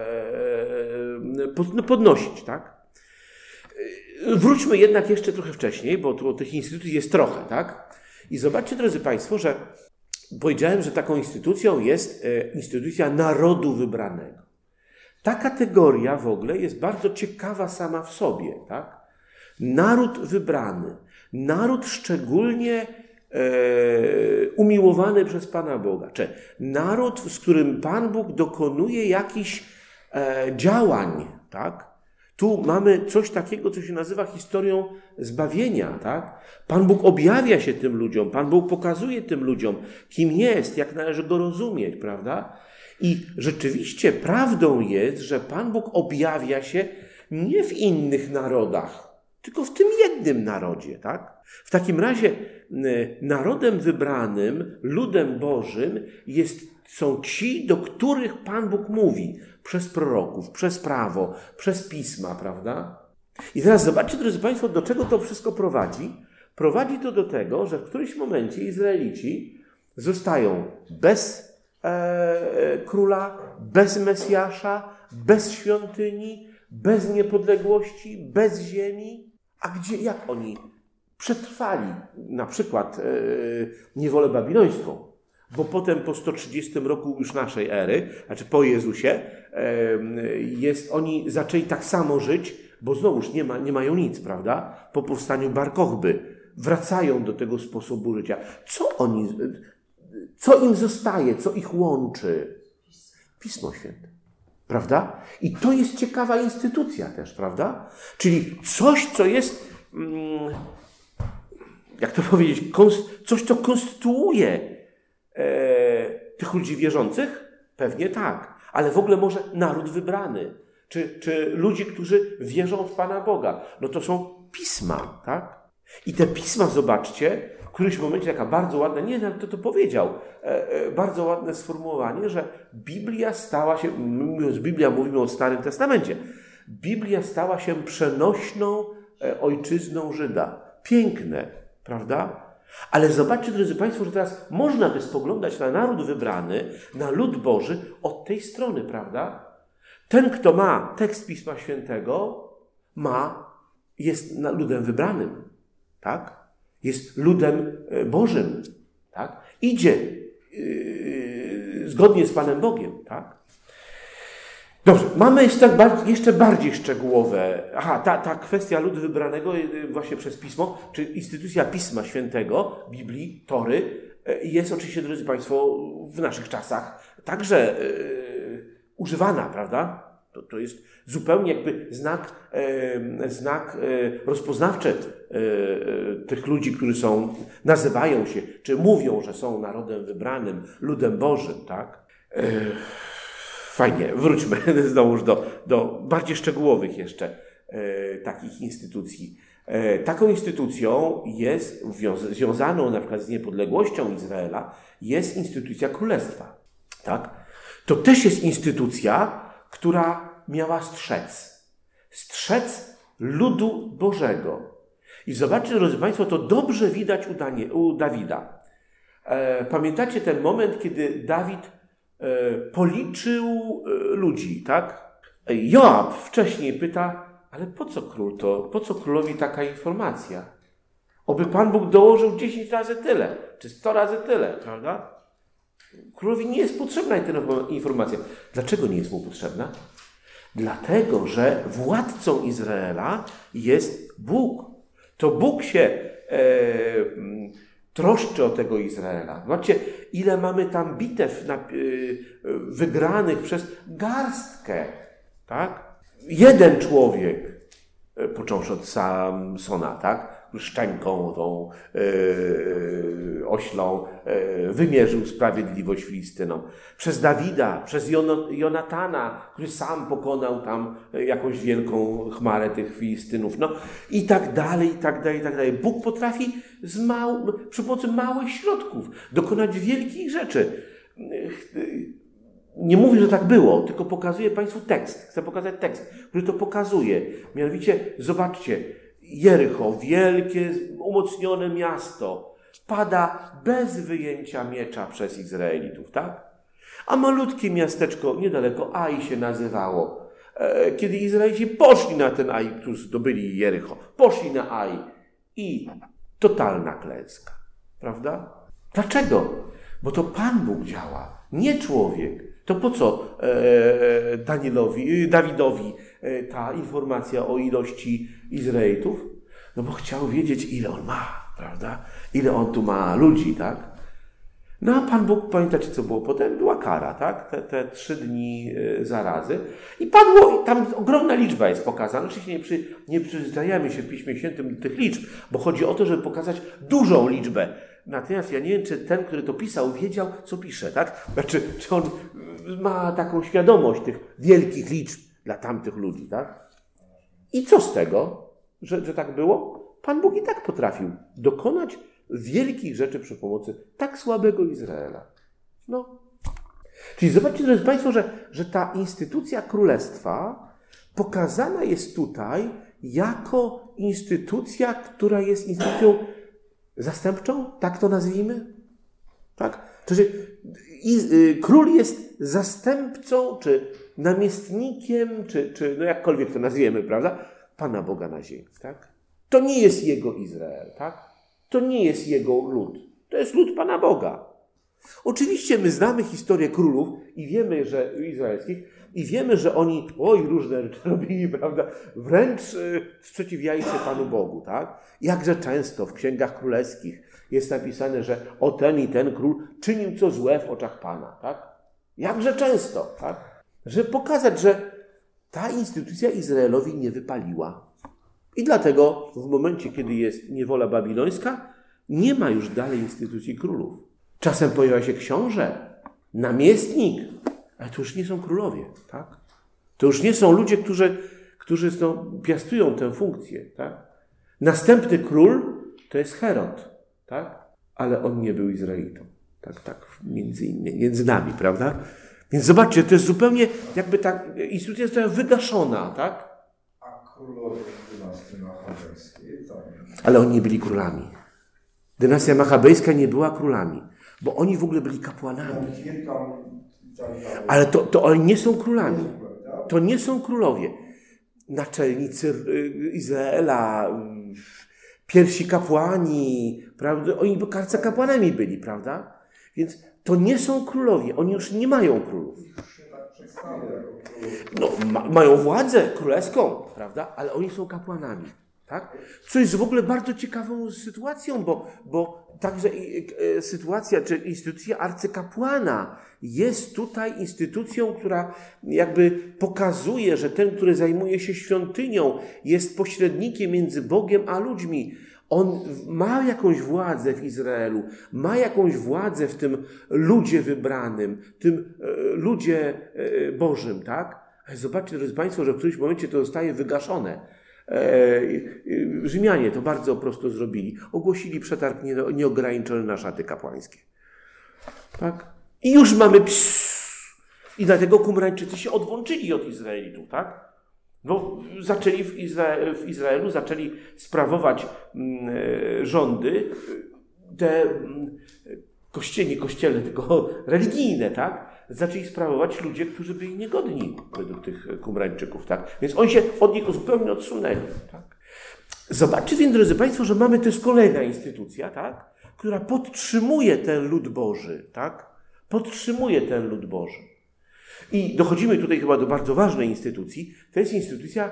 podnosić, tak? Wróćmy jednak jeszcze trochę wcześniej, bo tu tych instytucji jest trochę, tak? I zobaczcie, drodzy Państwo, że powiedziałem, że taką instytucją jest instytucja narodu wybranego. Ta kategoria w ogóle jest bardzo ciekawa sama w sobie, tak? Naród wybrany, naród szczególnie umiłowany przez Pana Boga, czy naród, z którym Pan Bóg dokonuje jakichś działań, tak? Tu mamy coś takiego, co się nazywa historią zbawienia, tak? Pan Bóg objawia się tym ludziom, Pan Bóg pokazuje tym ludziom, kim jest, jak należy Go rozumieć, prawda? I rzeczywiście prawdą jest, że Pan Bóg objawia się nie w innych narodach, tylko w tym jednym narodzie, tak? W takim razie narodem wybranym, ludem Bożym są ci, do których Pan Bóg mówi przez proroków, przez prawo, przez pisma, prawda? I teraz zobaczcie, drodzy Państwo, do czego to wszystko prowadzi. Prowadzi to do tego, że w którymś momencie Izraelici zostają bez króla, bez Mesjasza, bez świątyni, bez niepodległości, bez ziemi. A jak oni przetrwali na przykład niewolę babilońską? Bo potem po 130 roku już naszej ery, znaczy po Jezusie, oni zaczęli tak samo żyć, bo znowuż nie mają nic, prawda? Po powstaniu Bar Kochby wracają do tego sposobu życia. Co im zostaje, co ich łączy? Pismo Święte, prawda? I to jest ciekawa instytucja też, prawda? Czyli coś, co jest, jak to powiedzieć, coś, co konstytuuje tych ludzi wierzących? Pewnie tak. Ale w ogóle może naród wybrany. Czy ludzi, którzy wierzą w Pana Boga. No to są pisma, tak? I te pisma, zobaczcie, w którymś momencie taka bardzo ładna, nie wiem, kto to powiedział, bardzo ładne sformułowanie, że Biblia stała się, mówiąc Biblia, mówimy o Starym Testamencie, Biblia stała się przenośną ojczyzną Żyda. Piękne, prawda? Ale zobaczcie, drodzy Państwo, że teraz można by spoglądać na naród wybrany, na lud Boży od tej strony, prawda? Ten, kto ma tekst Pisma Świętego, jest ludem wybranym, tak? Jest ludem Bożym, tak? Idzie zgodnie z Panem Bogiem, tak? Dobrze, mamy jeszcze bardziej szczegółowe. Ta kwestia ludu wybranego właśnie przez Pismo, czy instytucja Pisma Świętego, Biblii, Tory, jest oczywiście, drodzy Państwo, w naszych czasach także używana, prawda? To jest zupełnie jakby znak rozpoznawczy tych ludzi, którzy nazywają się, czy mówią, że są narodem wybranym, ludem Bożym, tak? Fajnie, wróćmy znowuż do bardziej szczegółowych jeszcze takich instytucji. Taką instytucją jest, związaną na przykład z niepodległością Izraela, jest instytucja królestwa. Tak? To też jest instytucja, która miała strzec ludu Bożego. I zobaczcie, drodzy Państwo, to dobrze widać u Dawida. Pamiętacie ten moment, kiedy Dawid policzył ludzi, tak? Joab wcześniej pyta, ale po co król to? Po co królowi taka informacja? Oby Pan Bóg dołożył 10 razy tyle, czy 100 razy tyle, prawda? Królowi nie jest potrzebna ta informacja. Dlaczego nie jest mu potrzebna? Dlatego, że władcą Izraela jest Bóg. To Bóg się troszczy o tego Izraela. Zobaczcie, ile mamy tam bitew wygranych przez garstkę. Tak? Jeden człowiek, począwszy od Samsona, tak? Szczęką tą oślą wymierzył sprawiedliwość Filistynom. Przez Dawida, przez Jonatana, który sam pokonał tam jakąś wielką chmarę tych Filistynów. No i tak dalej, i tak dalej, i tak dalej. Bóg potrafi przy pomocy małych środków dokonać wielkich rzeczy. Nie mówię, że tak było, tylko pokazuję Państwu tekst. Chcę pokazać tekst, który to pokazuje. Mianowicie, zobaczcie, Jericho, wielkie, umocnione miasto, pada bez wyjęcia miecza przez Izraelitów, tak? A malutkie miasteczko niedaleko Ai się nazywało. Kiedy Izraelici poszli na ten Ai, tu zdobyli Jericho, poszli na Ai i totalna klęska. Prawda? Dlaczego? Bo to Pan Bóg działa, nie człowiek. To po co Dawidowi ta informacja o ilości Izraelitów? No bo chciał wiedzieć, ile on ma, prawda? Ile on tu ma ludzi, tak? No a Pan Bóg, pamiętacie co było potem? Była kara, tak? Te 3 dni zarazy. I padło, tam ogromna liczba jest pokazana. Oczywiście nie przyzwyczajamy się w Piśmie Świętym do tych liczb, bo chodzi o to, żeby pokazać dużą liczbę. Natomiast ja nie wiem, czy ten, który to pisał, wiedział, co pisze, tak? Znaczy, czy on ma taką świadomość tych wielkich liczb dla tamtych ludzi, tak? I co z tego, że tak było? Pan Bóg i tak potrafił dokonać wielkich rzeczy przy pomocy tak słabego Izraela. No. Czyli zobaczcie, drodzy Państwo, że ta instytucja królestwa pokazana jest tutaj jako instytucja, która jest instytucją zastępczą, tak to nazwijmy? Tak? Znaczy, król jest zastępcą, czy namiestnikiem, czy no jakkolwiek to nazwiemy, prawda? Pana Boga na ziemi, tak? To nie jest jego Izrael, tak? To nie jest jego lud. To jest lud Pana Boga. Oczywiście my znamy historię królów i wiemy, że izraelskich, i wiemy, że oni różne rzeczy robili, prawda? Wręcz sprzeciwiali się Panu Bogu, tak? Jakże często w księgach królewskich jest napisane, że o ten i ten król czynił co złe w oczach Pana, tak? Jakże często, tak? Żeby pokazać, że ta instytucja Izraelowi nie wypaliła. I dlatego w momencie, kiedy jest niewola babilońska, nie ma już dalej instytucji królów. Czasem pojawia się książę, namiestnik, ale to już nie są królowie, tak? To już nie są ludzie, którzy piastują tę funkcję, tak? Następny król to jest Herod, tak? Ale on nie był Izraelitą, tak, między nami, prawda? Więc zobaczcie, to jest zupełnie jakby ta instytucja została wygaszona, tak? A królowie dynastii machabejskiej, tak. Ale oni nie byli królami. Dynastia machabejska nie była królami, bo oni w ogóle byli kapłanami. Ale to oni nie są królami. To nie są królowie. Naczelnicy Izraela, pierwsi kapłani, prawda? Oni arcykapłanami byli, prawda? Więc to nie są królowie. Oni już nie mają królów. No, mają władzę królewską, prawda? Ale oni są kapłanami. Tak? Co jest w ogóle bardzo ciekawą sytuacją, bo także sytuacja, czy instytucja arcykapłana jest tutaj instytucją, która jakby pokazuje, że ten, który zajmuje się świątynią, jest pośrednikiem między Bogiem a ludźmi. On ma jakąś władzę w Izraelu, ma jakąś władzę w tym ludzie wybranym, tym ludzie Bożym, tak? Ale zobaczcie, drodzy Państwo, że w którymś momencie to zostaje wygaszone. Rzymianie to bardzo prosto zrobili. Ogłosili przetarg nieograniczony na szaty kapłańskie. Tak? I już mamy I dlatego Kumrańczycy się odłączyli od Izraelitów, tak? No, zaczęli w Izraelu zaczęli sprawować rządy, te nie kościelne, tylko religijne, tak? Zaczęli sprawować ludzie, którzy byli niegodni według tych Kumrańczyków, tak? Więc oni się od nich zupełnie odsunęli, tak? Zobaczcie więc, drodzy Państwo, że mamy też kolejna instytucja, tak? Która podtrzymuje ten lud Boży, tak? Podtrzymuje ten lud Boży. I dochodzimy tutaj chyba do bardzo ważnej instytucji. To jest instytucja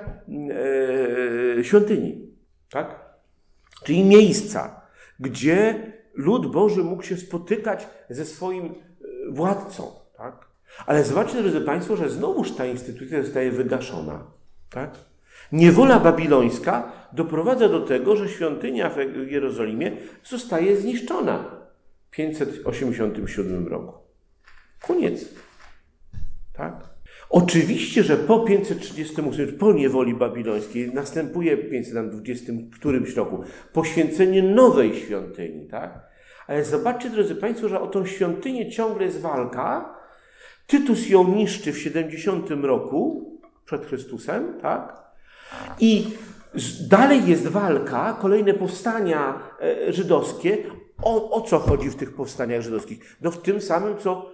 świątyni, tak? Czyli miejsca, gdzie lud Boży mógł się spotykać ze swoim władcą, tak? Ale zobaczcie, drodzy Państwo, że znowuż ta instytucja zostaje wygaszona, tak? Niewola babilońska doprowadza do tego, że świątynia w Jerozolimie zostaje zniszczona w 587 roku. Koniec. Tak? Oczywiście, że po 538, po niewoli babilońskiej, następuje w 520 którymś roku poświęcenie nowej świątyni, tak? Ale zobaczcie, drodzy Państwo, że o tą świątynię ciągle jest walka. Tytus ją niszczy w 70 roku przed Chrystusem, tak? I dalej jest walka, kolejne powstania żydowskie. O co chodzi w tych powstaniach żydowskich? No w tym samym, co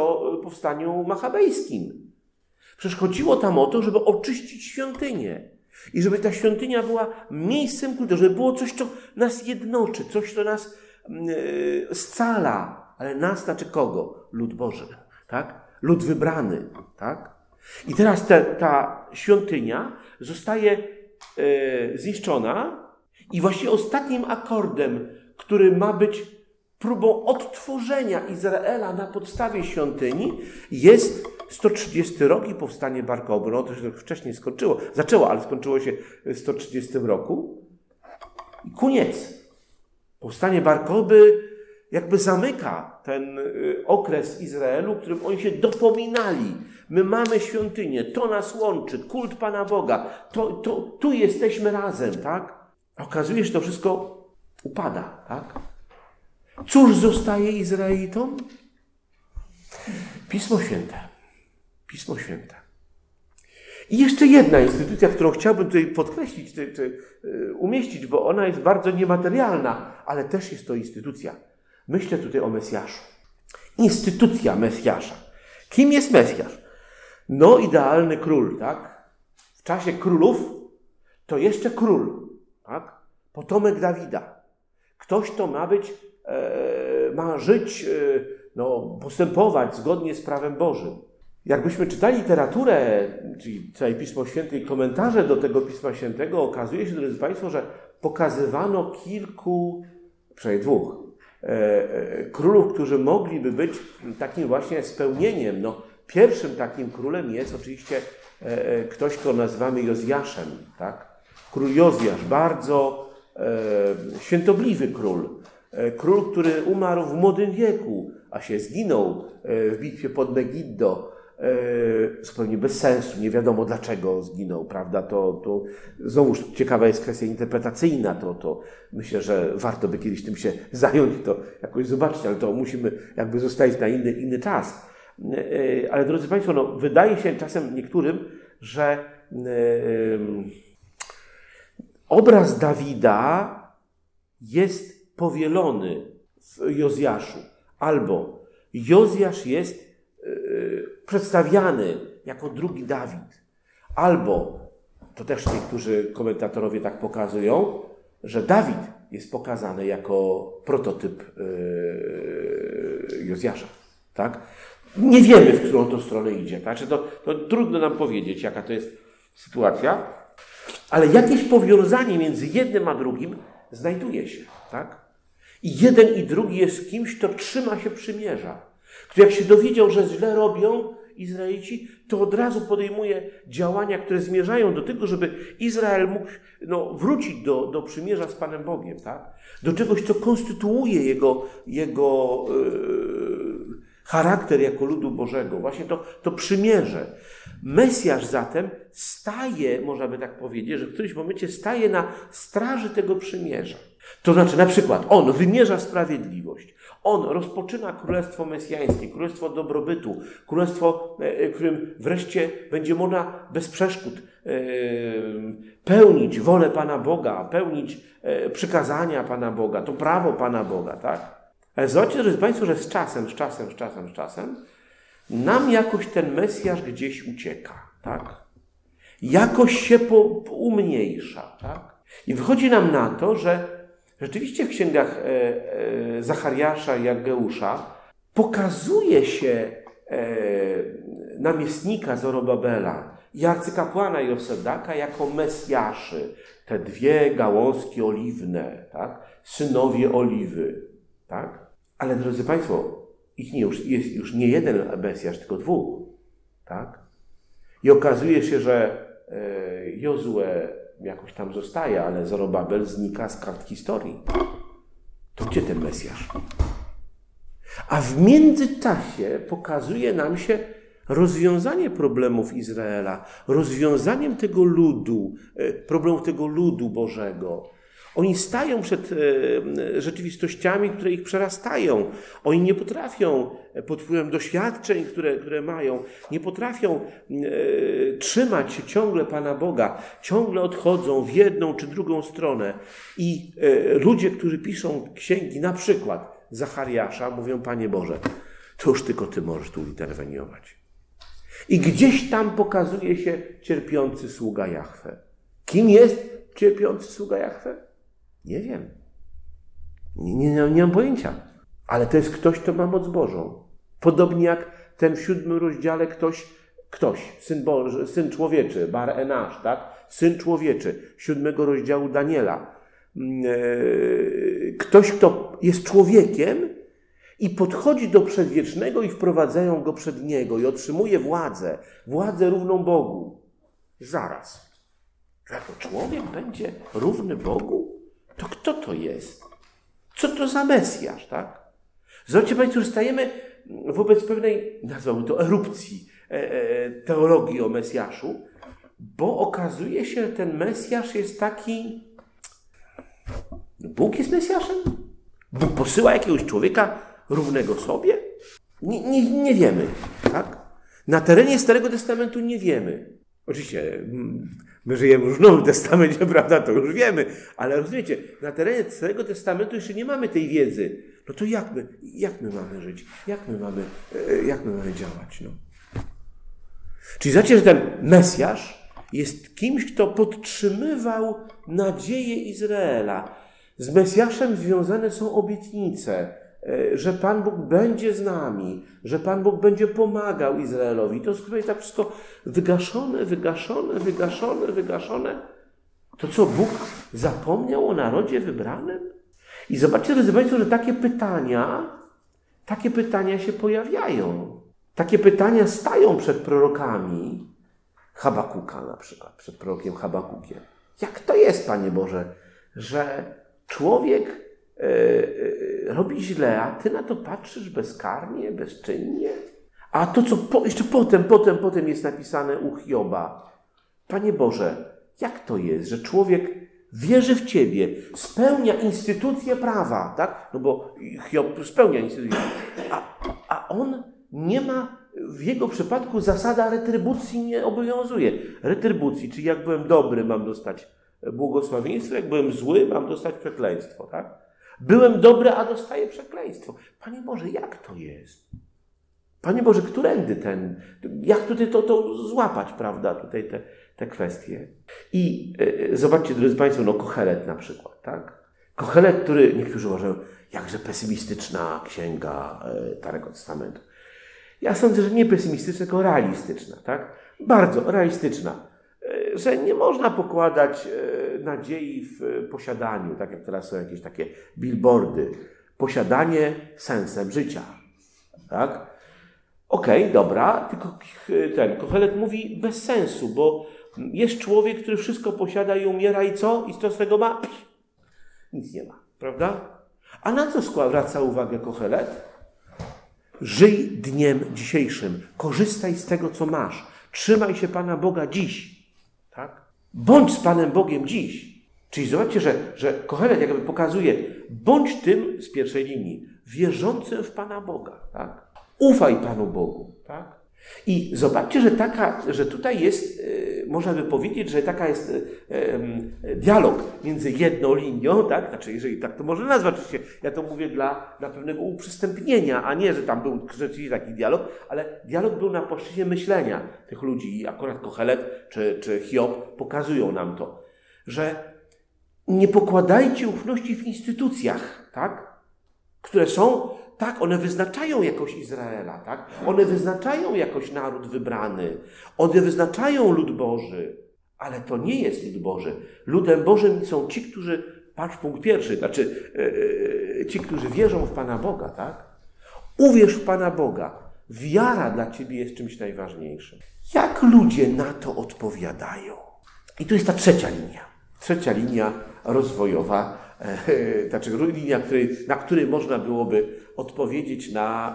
powstaniu machabejskim. Przecież chodziło tam o to, żeby oczyścić świątynię. I żeby ta świątynia była miejscem kultu, żeby było coś, co nas jednoczy, coś, co nas scala. Ale nas znaczy kogo? Lud Boży, tak? Lud wybrany, tak? I teraz ta świątynia zostaje zniszczona i właśnie ostatnim akordem, który ma być próbą odtworzenia Izraela na podstawie świątyni, jest 130 rok i powstanie Bar Kochby. No to się wcześniej zaczęło, ale skończyło się w 130 roku. I koniec. Powstanie Bar Kochby jakby zamyka ten okres Izraelu, którym oni się dopominali. My mamy świątynię, to nas łączy, kult Pana Boga, tu jesteśmy razem, tak? Okazuje się, że to wszystko upada, tak? Cóż zostaje Izraelitom? Pismo Święte. Pismo Święte. I jeszcze jedna instytucja, którą chciałbym tutaj podkreślić, czy umieścić, bo ona jest bardzo niematerialna, ale też jest to instytucja. Myślę tutaj o Mesjaszu. Instytucja Mesjasza. Kim jest Mesjasz? No, idealny król, tak? W czasie królów to jeszcze król, tak? Potomek Dawida. Ktoś, kto ma żyć, postępować zgodnie z prawem Bożym. Jakbyśmy czytali literaturę, czyli całe Pismo Święte i komentarze do tego Pisma Świętego, okazuje się, drodzy Państwo, że pokazywano kilku, przynajmniej dwóch, królów, którzy mogliby być takim właśnie spełnieniem. No, pierwszym takim królem jest oczywiście ktoś, kogo nazywamy Jozjaszem, tak? Król Jozjasz, bardzo świętobliwy król. Król, który umarł w młodym wieku, a się zginął w bitwie pod Megiddo, zupełnie bez sensu, nie wiadomo dlaczego zginął, prawda? To znowuż ciekawa jest kwestia interpretacyjna, to myślę, że warto by kiedyś tym się zająć, to jakoś zobaczyć, ale to musimy jakby zostawić na inny czas. Ale drodzy Państwo, wydaje się czasem niektórym, że obraz Dawida jest powielony w Jozjaszu, albo Jozjasz jest przedstawiany jako drugi Dawid, albo, to też niektórzy komentatorowie tak pokazują, że Dawid jest pokazany jako prototyp Jozjasza, tak? Nie wiemy, w którą to stronę idzie, znaczy to trudno nam powiedzieć, jaka to jest sytuacja, ale jakieś powiązanie między jednym a drugim znajduje się, tak? I jeden i drugi jest kimś, kto trzyma się przymierza. Który jak się dowiedział, że źle robią Izraelici, to od razu podejmuje działania, które zmierzają do tego, żeby Izrael mógł wrócić do przymierza z Panem Bogiem, tak? Do czegoś, co konstytuuje jego charakter jako ludu Bożego. Właśnie to przymierze. Mesjasz zatem staje, można by tak powiedzieć, że w którymś momencie staje na straży tego przymierza. To znaczy, na przykład, on wymierza sprawiedliwość. On rozpoczyna królestwo mesjańskie, królestwo dobrobytu, królestwo, w którym wreszcie będzie można bez przeszkód pełnić wolę Pana Boga, pełnić przykazania Pana Boga, to prawo Pana Boga, tak? Ale zobaczcie, drodzy Państwo, że z czasem nam jakoś ten Mesjasz gdzieś ucieka, tak? Jakoś się umniejsza, tak? I wychodzi nam na to, że rzeczywiście w księgach Zachariasza i Aggeusza pokazuje się namiestnika Zorobabela i arcykapłana Josedaka jako Mesjaszy. Te dwie gałązki oliwne, tak? Synowie oliwy, tak? Ale drodzy Państwo, jest już nie jeden Mesjasz, tylko dwóch, tak? I okazuje się, że Jozue jakoś tam zostaje, ale Zorobabel znika z kart historii. To gdzie ten Mesjasz? A w międzyczasie pokazuje nam się rozwiązanie problemów Izraela, rozwiązaniem tego ludu, problemów tego ludu Bożego. Oni stają przed rzeczywistościami, które ich przerastają. Oni nie potrafią, pod wpływem doświadczeń, które mają, nie potrafią trzymać się ciągle Pana Boga. Ciągle odchodzą w jedną czy drugą stronę. I ludzie, którzy piszą księgi, na przykład Zachariasza, mówią: Panie Boże, to już tylko Ty możesz tu interweniować. I gdzieś tam pokazuje się cierpiący sługa Jahwe. Kim jest cierpiący sługa Jahwe? Nie wiem. Nie mam pojęcia. Ale to jest ktoś, kto ma moc Bożą. Podobnie jak ten w 7 rozdziale syn człowieczy, Bar Enasz, tak? Syn człowieczy, 7 rozdziału Daniela. Ktoś, kto jest człowiekiem i podchodzi do przedwiecznego i wprowadzają go przed niego i otrzymuje władzę równą Bogu. Zaraz. Jako człowiek będzie równy Bogu? To kto to jest? Co to za Mesjasz, tak? Zobaczcie Państwo, że stajemy wobec pewnej, nazwałbym to erupcji teologii o Mesjaszu, bo okazuje się, że ten Mesjasz jest taki... Bóg jest Mesjaszem? Bóg posyła jakiegoś człowieka równego sobie? Nie wiemy, tak? Na terenie Starego Testamentu nie wiemy. Oczywiście, my żyjemy w Nowym Testamencie, prawda, to już wiemy, ale rozumiecie, na terenie Starego Testamentu jeszcze nie mamy tej wiedzy. No to jak my mamy żyć? Jak my mamy działać? No? Czyli znaczy, że ten Mesjasz jest kimś, kto podtrzymywał nadzieję Izraela. Z Mesjaszem związane są obietnice, że Pan Bóg będzie z nami, że Pan Bóg będzie pomagał Izraelowi. To jest tak wszystko wygaszone. To co, Bóg zapomniał o narodzie wybranym? I zobaczcie, drodzy Państwo, że takie pytania się pojawiają. Takie pytania stają przed prorokami Habakuka na przykład, przed prorokiem Habakukiem. Jak to jest, Panie Boże, że człowiek robi źle, a Ty na to patrzysz bezkarnie, bezczynnie? A to, co jeszcze potem jest napisane u Hioba. Panie Boże, jak to jest, że człowiek wierzy w Ciebie, spełnia instytucje prawa, tak? No bo Hiob spełnia instytucje, a on nie ma, w jego przypadku zasada retrybucji nie obowiązuje. Retrybucji, czyli jak byłem dobry, mam dostać błogosławieństwo, jak byłem zły, mam dostać przekleństwo, tak? Byłem dobry, a dostaję przekleństwo. Panie Boże, jak to jest? Panie Boże, którędy jak tutaj to złapać, prawda, tutaj te kwestie? I zobaczcie, drodzy Państwo, Kohelet na przykład, tak? Kohelet, który niektórzy uważają, jakże pesymistyczna księga Starego Testamentu. Ja sądzę, że nie pesymistyczna, tylko realistyczna, tak? Bardzo realistyczna. Że nie można pokładać nadziei w posiadaniu, tak jak teraz są jakieś takie billboardy. Posiadanie sensem życia, tak? Okej, dobra, tylko Kohelet mówi bez sensu, bo jest człowiek, który wszystko posiada i umiera i co? I co z tego ma? Nic nie ma, prawda? A na co zwraca uwagę Kohelet? Żyj dniem dzisiejszym, korzystaj z tego, co masz. Trzymaj się Pana Boga dziś, tak? Bądź z Panem Bogiem dziś. Czyli zobaczcie, że Kohelet jakby pokazuje, bądź tym z pierwszej linii, wierzącym w Pana Boga, tak? Ufaj Panu Bogu, tak? I zobaczcie, że tutaj jest, można by powiedzieć, że taka jest dialog między jedną linią, tak? Znaczy, jeżeli tak to można nazwać, oczywiście ja to mówię dla pewnego uprzystępnienia, a nie, że tam był rzeczywiście taki dialog, ale dialog był na płaszczyźnie myślenia tych ludzi i akurat Kohelet czy Hiob pokazują nam to, że nie pokładajcie ufności w instytucjach, tak? Które są, tak, one wyznaczają jakoś Izraela, tak? One wyznaczają jakoś naród wybrany, one wyznaczają lud Boży, ale to nie jest lud Boży. Ludem Bożym są ci, którzy, patrz punkt pierwszy, znaczy ci, którzy wierzą w Pana Boga, tak? Uwierz w Pana Boga. Wiara dla Ciebie jest czymś najważniejszym. Jak ludzie na to odpowiadają? I tu jest ta trzecia linia rozwojowa, znaczy linia, na której można byłoby odpowiedzieć na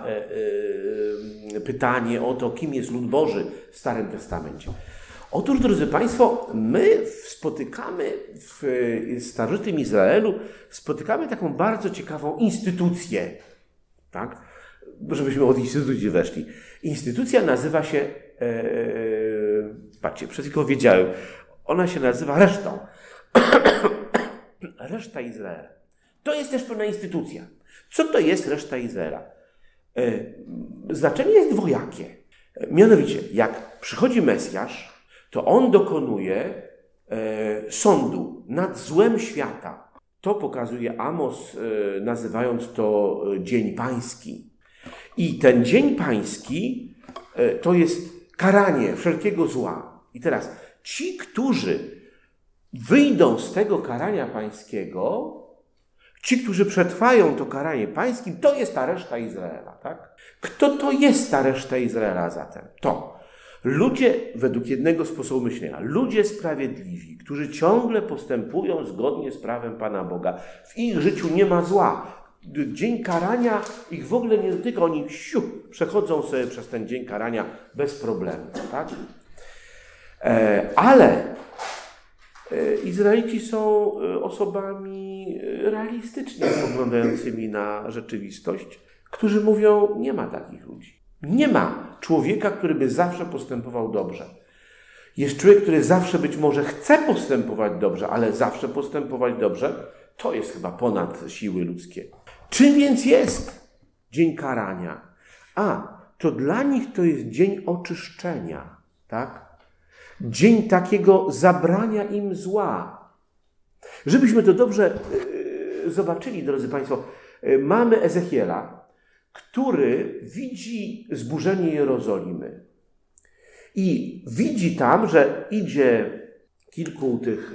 pytanie o to, kim jest lud Boży w Starym Testamencie. Otóż, drodzy Państwo, my spotykamy w starożytnym Izraelu taką bardzo ciekawą instytucję, tak? Żebyśmy od instytucji weszli. Instytucja nazywa się, patrzcie, przed chwilą wiedziałem, ona się nazywa resztą. Reszta Izraela. To jest też pewna instytucja. Co to jest reszta Izraela? Znaczenie jest dwojakie. Mianowicie, jak przychodzi Mesjasz, to on dokonuje sądu nad złem świata. To pokazuje Amos, nazywając to Dzień Pański. I ten Dzień Pański to jest karanie wszelkiego zła. I teraz ci, którzy wyjdą z tego karania pańskiego, ci, którzy przetrwają to karanie pańskim, to jest ta reszta Izraela. Tak? Kto to jest ta reszta Izraela zatem? To ludzie, według jednego sposobu myślenia, ludzie sprawiedliwi, którzy ciągle postępują zgodnie z prawem Pana Boga. W ich życiu nie ma zła. Dzień karania ich w ogóle nie dotyka. Oni przechodzą sobie przez ten dzień karania bez problemu. Tak? Ale Izraelici są osobami realistycznie spoglądającymi na rzeczywistość, którzy mówią, nie ma takich ludzi. Nie ma człowieka, który by zawsze postępował dobrze. Jest człowiek, który zawsze być może chce postępować dobrze, ale zawsze postępować dobrze, to jest chyba ponad siły ludzkie. Czym więc jest dzień karania? To dla nich to jest dzień oczyszczenia, tak? Dzień takiego zabrania im zła. Żebyśmy to dobrze zobaczyli, drodzy Państwo, mamy Ezechiela, który widzi zburzenie Jerozolimy. I widzi tam, że idzie kilku tych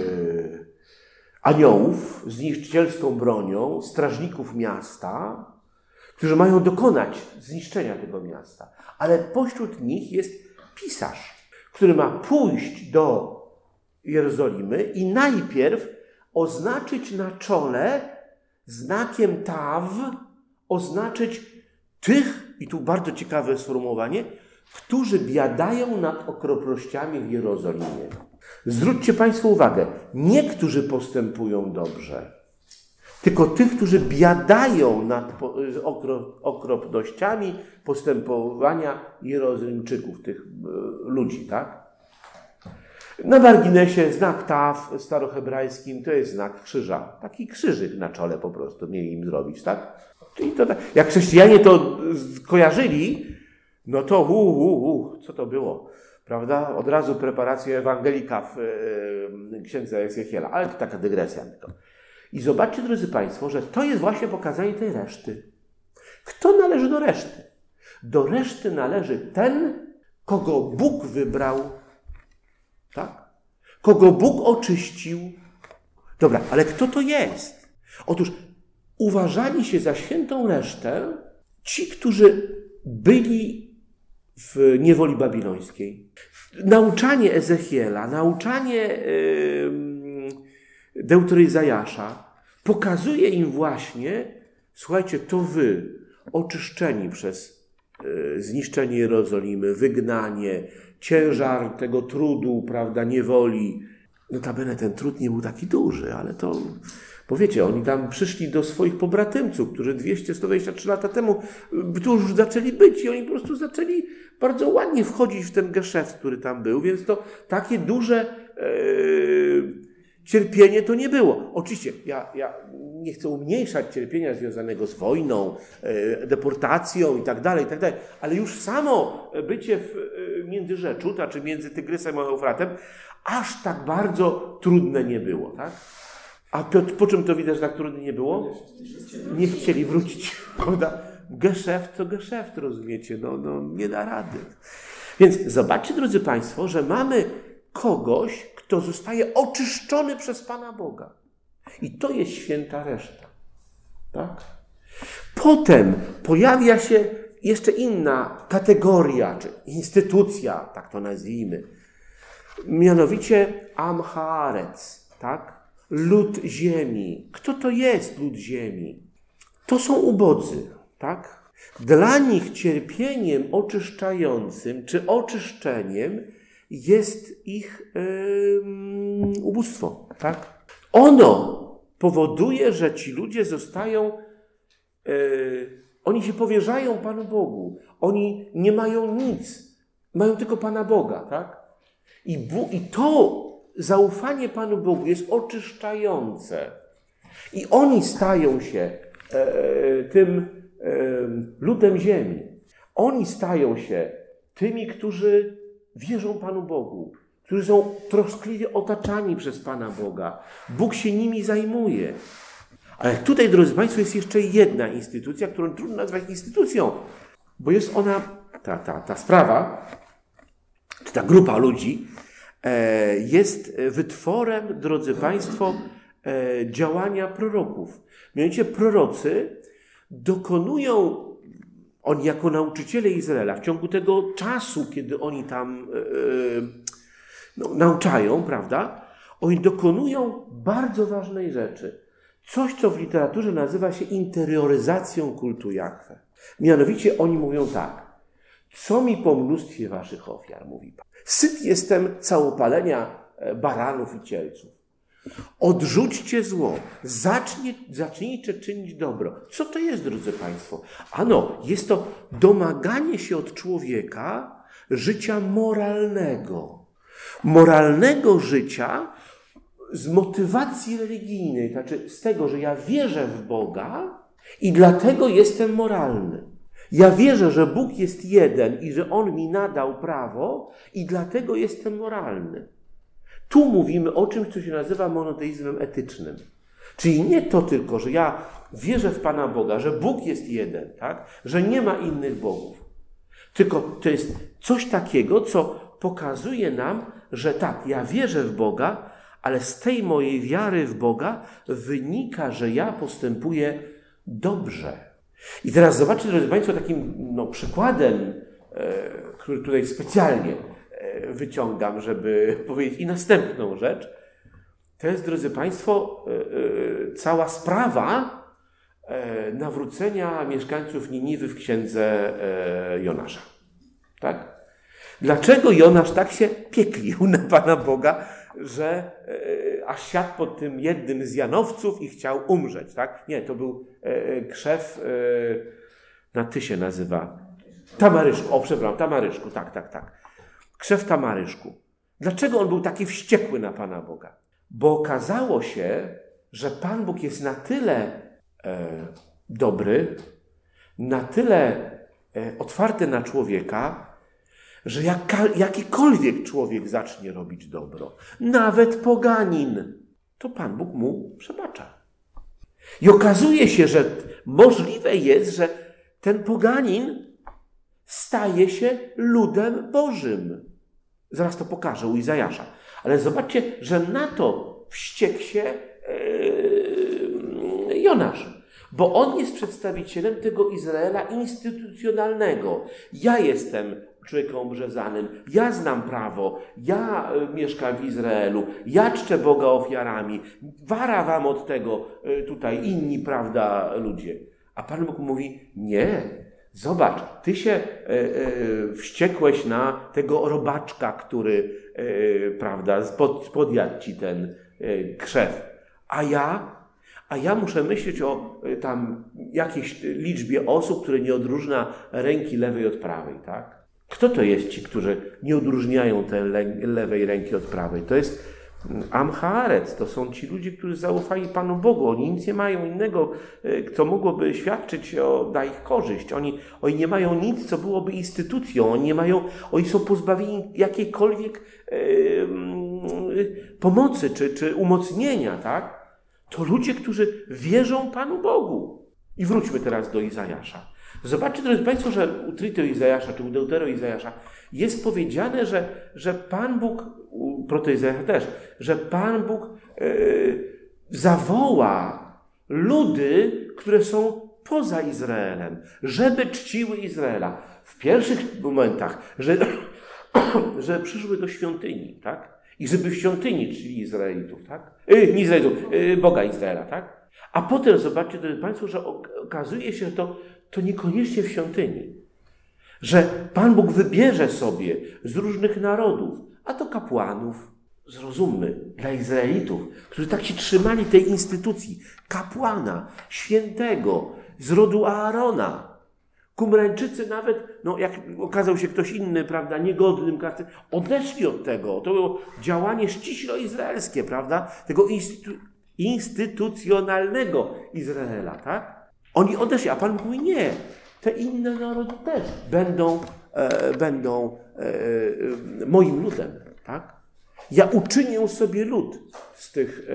aniołów z niszczycielską bronią, strażników miasta, którzy mają dokonać zniszczenia tego miasta. Ale pośród nich jest pisarz, który ma pójść do Jerozolimy i najpierw oznaczyć na czole znakiem Taw, oznaczyć tych, i tu bardzo ciekawe sformułowanie, którzy biadają nad okropnościami w Jerozolimie. Zwróćcie Państwo uwagę, nie którzy postępują dobrze, tylko tych, którzy biadają nad okropnościami postępowania Jerozolimczyków, tych ludzi, tak? Na marginesie znak Taw starohebrajskim to jest znak krzyża. Taki krzyżyk na czole po prostu mieli im zrobić, tak? Czyli to tak, jak chrześcijanie to kojarzyli, no to co to było? Prawda? Od razu preparację Ewangelika w księdze Ezechiela, ale to taka dygresja tylko. I zobaczcie, drodzy Państwo, że to jest właśnie pokazanie tej reszty. Kto należy do reszty? Do reszty należy ten, kogo Bóg wybrał, tak? Kogo Bóg oczyścił. Dobra, ale kto to jest? Otóż uważali się za świętą resztę ci, którzy byli w niewoli babilońskiej. Nauczanie Ezechiela, nauczanie Deuteryzajasza pokazuje im właśnie, słuchajcie, to wy, oczyszczeni przez zniszczenie Jerozolimy, wygnanie, ciężar tego trudu, prawda, niewoli. Notabene ten trud nie był taki duży, ale to, bo wiecie, oni tam przyszli do swoich pobratymców, którzy 200-123 lata temu tu już zaczęli być i oni po prostu zaczęli bardzo ładnie wchodzić w ten geszeft, który tam był, więc to takie duże cierpienie to nie było. Oczywiście, ja nie chcę umniejszać cierpienia związanego z wojną, deportacją i tak dalej, ale już samo bycie w Międzyrzeczu, znaczy między Tygrysem a Eufratem, aż tak bardzo trudne nie było, tak? A po czym to widać, że tak trudne nie było? Nie chcieli wrócić, prawda? Geszeft to geszeft, rozumiecie? No nie da rady. Więc zobaczcie, drodzy Państwo, że mamy kogoś, kto zostaje oczyszczony przez Pana Boga. I to jest święta reszta. Tak? Potem pojawia się jeszcze inna kategoria, czy instytucja, tak to nazwijmy. Mianowicie Am Haaretz, tak? Lud ziemi. Kto to jest lud ziemi? To są ubodzy, tak? Dla nich cierpieniem oczyszczającym, czy oczyszczeniem jest ich ubóstwo, tak? Ono powoduje, że ci ludzie zostają, oni się powierzają Panu Bogu. Oni nie mają nic, mają tylko Pana Boga, tak? I to zaufanie Panu Bogu jest oczyszczające. I oni stają się tym ludem ziemi. Oni stają się tymi, którzy wierzą Panu Bogu. którzy są troskliwie otaczani przez Pana Boga. Bóg się nimi zajmuje. Ale tutaj, drodzy Państwo, jest jeszcze jedna instytucja, którą trudno nazwać instytucją, bo jest ona, ta sprawa, czy ta grupa ludzi, jest wytworem, drodzy Państwo, działania proroków. Mianowicie prorocy dokonują, oni jako nauczyciele Izraela, w ciągu tego czasu, kiedy oni tam nauczają, prawda, oni dokonują bardzo ważnej rzeczy. Coś, co w literaturze nazywa się interioryzacją kultu Jahwe. Mianowicie oni mówią tak. Co mi po mnóstwie waszych ofiar, mówi Pan. Syt jestem całopalenia baranów i cielców. Odrzućcie zło. Zacznijcie czynić dobro. Co to jest, drodzy Państwo? Ano, jest to domaganie się od człowieka życia moralnego. Moralnego życia z motywacji religijnej, znaczy z tego, że ja wierzę w Boga i dlatego jestem moralny. Ja wierzę, że Bóg jest jeden i że On mi nadał prawo i dlatego jestem moralny. Tu mówimy o czymś, co się nazywa monoteizmem etycznym. Czyli nie to tylko, że ja wierzę w Pana Boga, że Bóg jest jeden, tak? Że nie ma innych bogów. Tylko to jest coś takiego, co pokazuje nam, że tak, ja wierzę w Boga, ale z tej mojej wiary w Boga wynika, że ja postępuję dobrze. I teraz zobaczcie, drodzy Państwo, takim przykładem, który tutaj specjalnie wyciągam, żeby powiedzieć i następną rzecz, to jest, drodzy Państwo, cała sprawa nawrócenia mieszkańców Niniwy w księdze Jonasza. Tak? Dlaczego Jonasz tak się pieklił na Pana Boga, że aż siadł pod tym jednym z Janowców i chciał umrzeć, tak? Nie, to był krzew, na ty się nazywa, tamaryszku, tamaryszku, tak. Krzew tamaryszku. Dlaczego on był taki wściekły na Pana Boga? Bo okazało się, że Pan Bóg jest na tyle dobry, na tyle otwarty na człowieka, że jakikolwiek człowiek zacznie robić dobro, nawet poganin, to Pan Bóg mu przebacza. I okazuje się, że możliwe jest, że ten poganin staje się ludem Bożym. Zaraz to pokażę u Izajasza. Ale zobaczcie, że na to wściekł się Jonasz. Bo on jest przedstawicielem tego Izraela instytucjonalnego. Ja jestem człowiekiem obrzezanym, ja znam prawo, ja mieszkam w Izraelu, ja czczę Boga ofiarami, wara wam od tego tutaj inni, prawda, ludzie. A Pan Bóg mówi, nie, zobacz, ty się wściekłeś na tego robaczka, który, prawda, podjadł ci ten krzew. A ja muszę myśleć o tam jakiejś liczbie osób, które nie odróżnia ręki lewej od prawej, tak? Kto to jest ci, którzy nie odróżniają tej lewej ręki od prawej? To jest Am Haaretz, to są ci ludzie, którzy zaufali Panu Bogu. Oni nic nie mają innego, co mogłoby świadczyć na ich korzyść. Oni nie mają nic, co byłoby instytucją. Oni są pozbawieni jakiejkolwiek pomocy czy umocnienia, tak? To ludzie, którzy wierzą Panu Bogu. I wróćmy teraz do Izajasza. Zobaczcie, drodzy Państwo, że u Trito Izajasza, czy u Deutero Izajasza jest powiedziane, że Pan Bóg, u Proto Izajasza też, że Pan Bóg zawoła ludy, które są poza Izraelem, żeby czciły Izraela. W pierwszych momentach, że przyszły do świątyni, tak? I żeby w świątyni czcili Izraelitów, tak? Nie Izraelitów, Boga Izraela, tak? A potem zobaczcie, drodzy Państwo, że okazuje się, że to niekoniecznie w świątyni. Że Pan Bóg wybierze sobie z różnych narodów, a to kapłanów, zrozummy, dla Izraelitów, którzy tak się trzymali tej instytucji, kapłana, świętego, z rodu Aarona. Kumrańczycy nawet, jak okazał się ktoś inny, prawda, niegodnym, odeszli od tego. To było działanie ściśle izraelskie, prawda, tego instytucjonalnego Izraela, tak? Oni odeszli, a Pan mówi nie, te inne narody też będą moim ludem, tak? Ja uczynię sobie lud z tych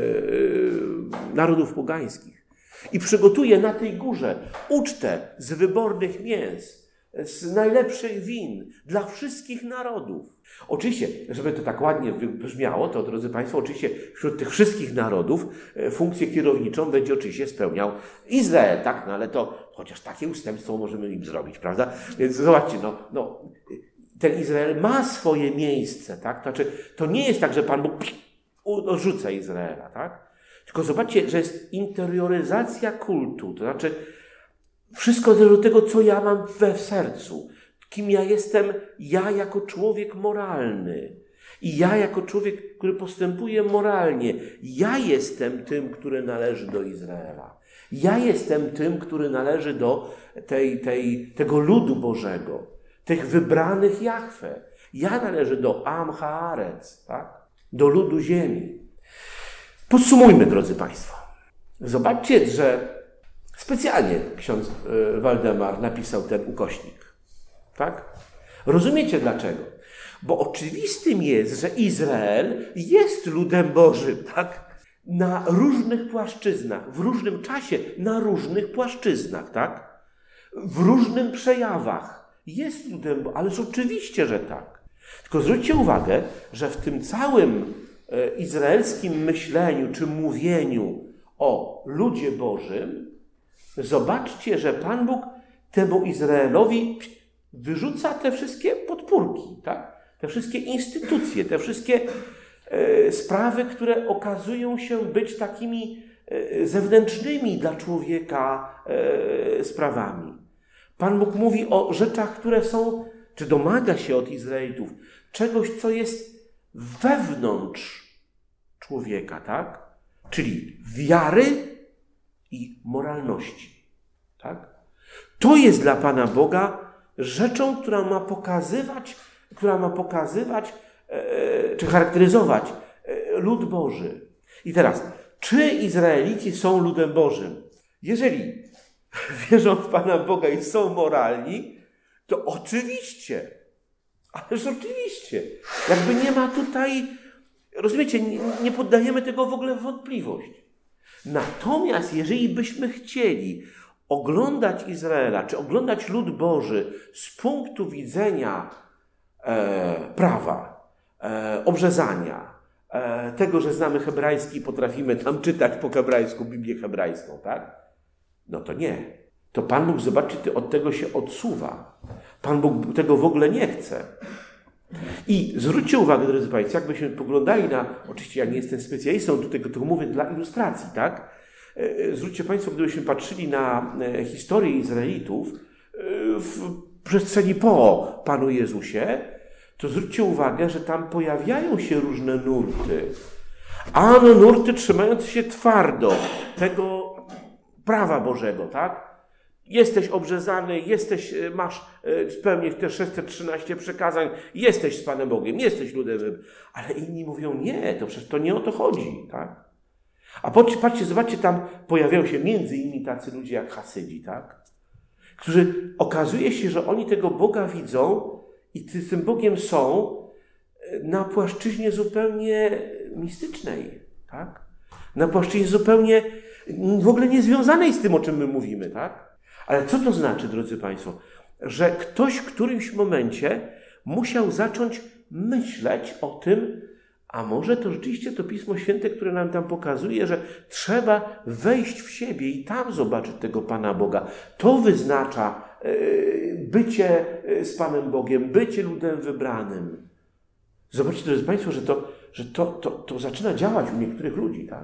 narodów pogańskich i przygotuję na tej górze ucztę z wybornych mięs, z najlepszych win dla wszystkich narodów. Oczywiście, żeby to tak ładnie brzmiało, to drodzy Państwo, oczywiście wśród tych wszystkich narodów funkcję kierowniczą będzie oczywiście spełniał Izrael, tak? No ale to chociaż takie ustępstwo możemy im zrobić, prawda? Więc zobaczcie, ten Izrael ma swoje miejsce, tak? To znaczy, to nie jest tak, że Pan Bóg odrzuca Izraela, tak? Tylko zobaczcie, że jest interioryzacja kultu, to znaczy wszystko zależy od tego, co ja mam we sercu. Kim ja jestem, ja jako człowiek moralny. I ja jako człowiek, który postępuje moralnie. Ja jestem tym, który należy do Izraela. Ja jestem tym, który należy do tego ludu Bożego. Tych wybranych Jahwe. Ja należę do Am Haaretz, tak? Do ludu ziemi. Podsumujmy, drodzy Państwo. Zobaczcie, że specjalnie ksiądz Waldemar napisał ten ukośnik. Tak? Rozumiecie dlaczego? Bo oczywistym jest, że Izrael jest ludem Bożym, tak? Na różnych płaszczyznach, w różnym czasie, na różnych płaszczyznach, tak? W różnych przejawach. Jest ludem Bożym, ależ oczywiście, że tak. Tylko zwróćcie uwagę, że w tym całym izraelskim myśleniu czy mówieniu o ludzie Bożym, zobaczcie, że Pan Bóg temu Izraelowi wyrzuca te wszystkie podpórki, tak? Te wszystkie instytucje, te wszystkie sprawy, które okazują się być takimi zewnętrznymi dla człowieka sprawami. Pan Bóg mówi o rzeczach, które są, czy domaga się od Izraelitów, czegoś, co jest wewnątrz człowieka, tak? Czyli wiary i moralności, tak? To jest dla Pana Boga rzeczą, która ma pokazywać, czy charakteryzować lud Boży. I teraz, czy Izraelici są ludem Bożym? Jeżeli wierzą w Pana Boga i są moralni, to oczywiście, ależ oczywiście, jakby nie ma tutaj, rozumiecie, nie poddajemy tego w ogóle w wątpliwość. Natomiast jeżeli byśmy chcieli oglądać Izraela, czy oglądać lud Boży z punktu widzenia prawa, obrzezania, tego, że znamy hebrajski, potrafimy tam czytać po hebrajsku Biblię hebrajską, tak? No to nie. To Pan Bóg, zobaczcie, od tego się odsuwa. Pan Bóg tego w ogóle nie chce. I zwróćcie uwagę, drodzy Państwo, jakbyśmy poglądali na, oczywiście ja nie jestem specjalistą, tutaj to mówię dla ilustracji, tak? Zwróćcie Państwo, gdybyśmy patrzyli na historię Izraelitów w przestrzeni po Panu Jezusie, to zwróćcie uwagę, że tam pojawiają się różne nurty. Ano nurty trzymające się twardo tego prawa Bożego, tak? Jesteś obrzezany, masz spełnić te 613 przekazań, jesteś z Panem Bogiem, jesteś ludem. Ale inni mówią, nie, to przecież to nie o to chodzi, tak? A patrzcie, zobaczcie, tam pojawiają się między innymi tacy ludzie jak Hasydzi, tak? Którzy okazuje się, że oni tego Boga widzą i tym Bogiem są na płaszczyźnie zupełnie mistycznej, tak? Na płaszczyźnie zupełnie w ogóle niezwiązanej z tym, o czym my mówimy, tak? Ale co to znaczy, drodzy Państwo? Że ktoś w którymś momencie musiał zacząć myśleć o tym, a może to rzeczywiście to Pismo Święte, które nam tam pokazuje, że trzeba wejść w siebie i tam zobaczyć tego Pana Boga. To wyznacza bycie z Panem Bogiem, bycie ludem wybranym. Zobaczcie, drodzy Państwo, że to zaczyna działać u niektórych ludzi, tak?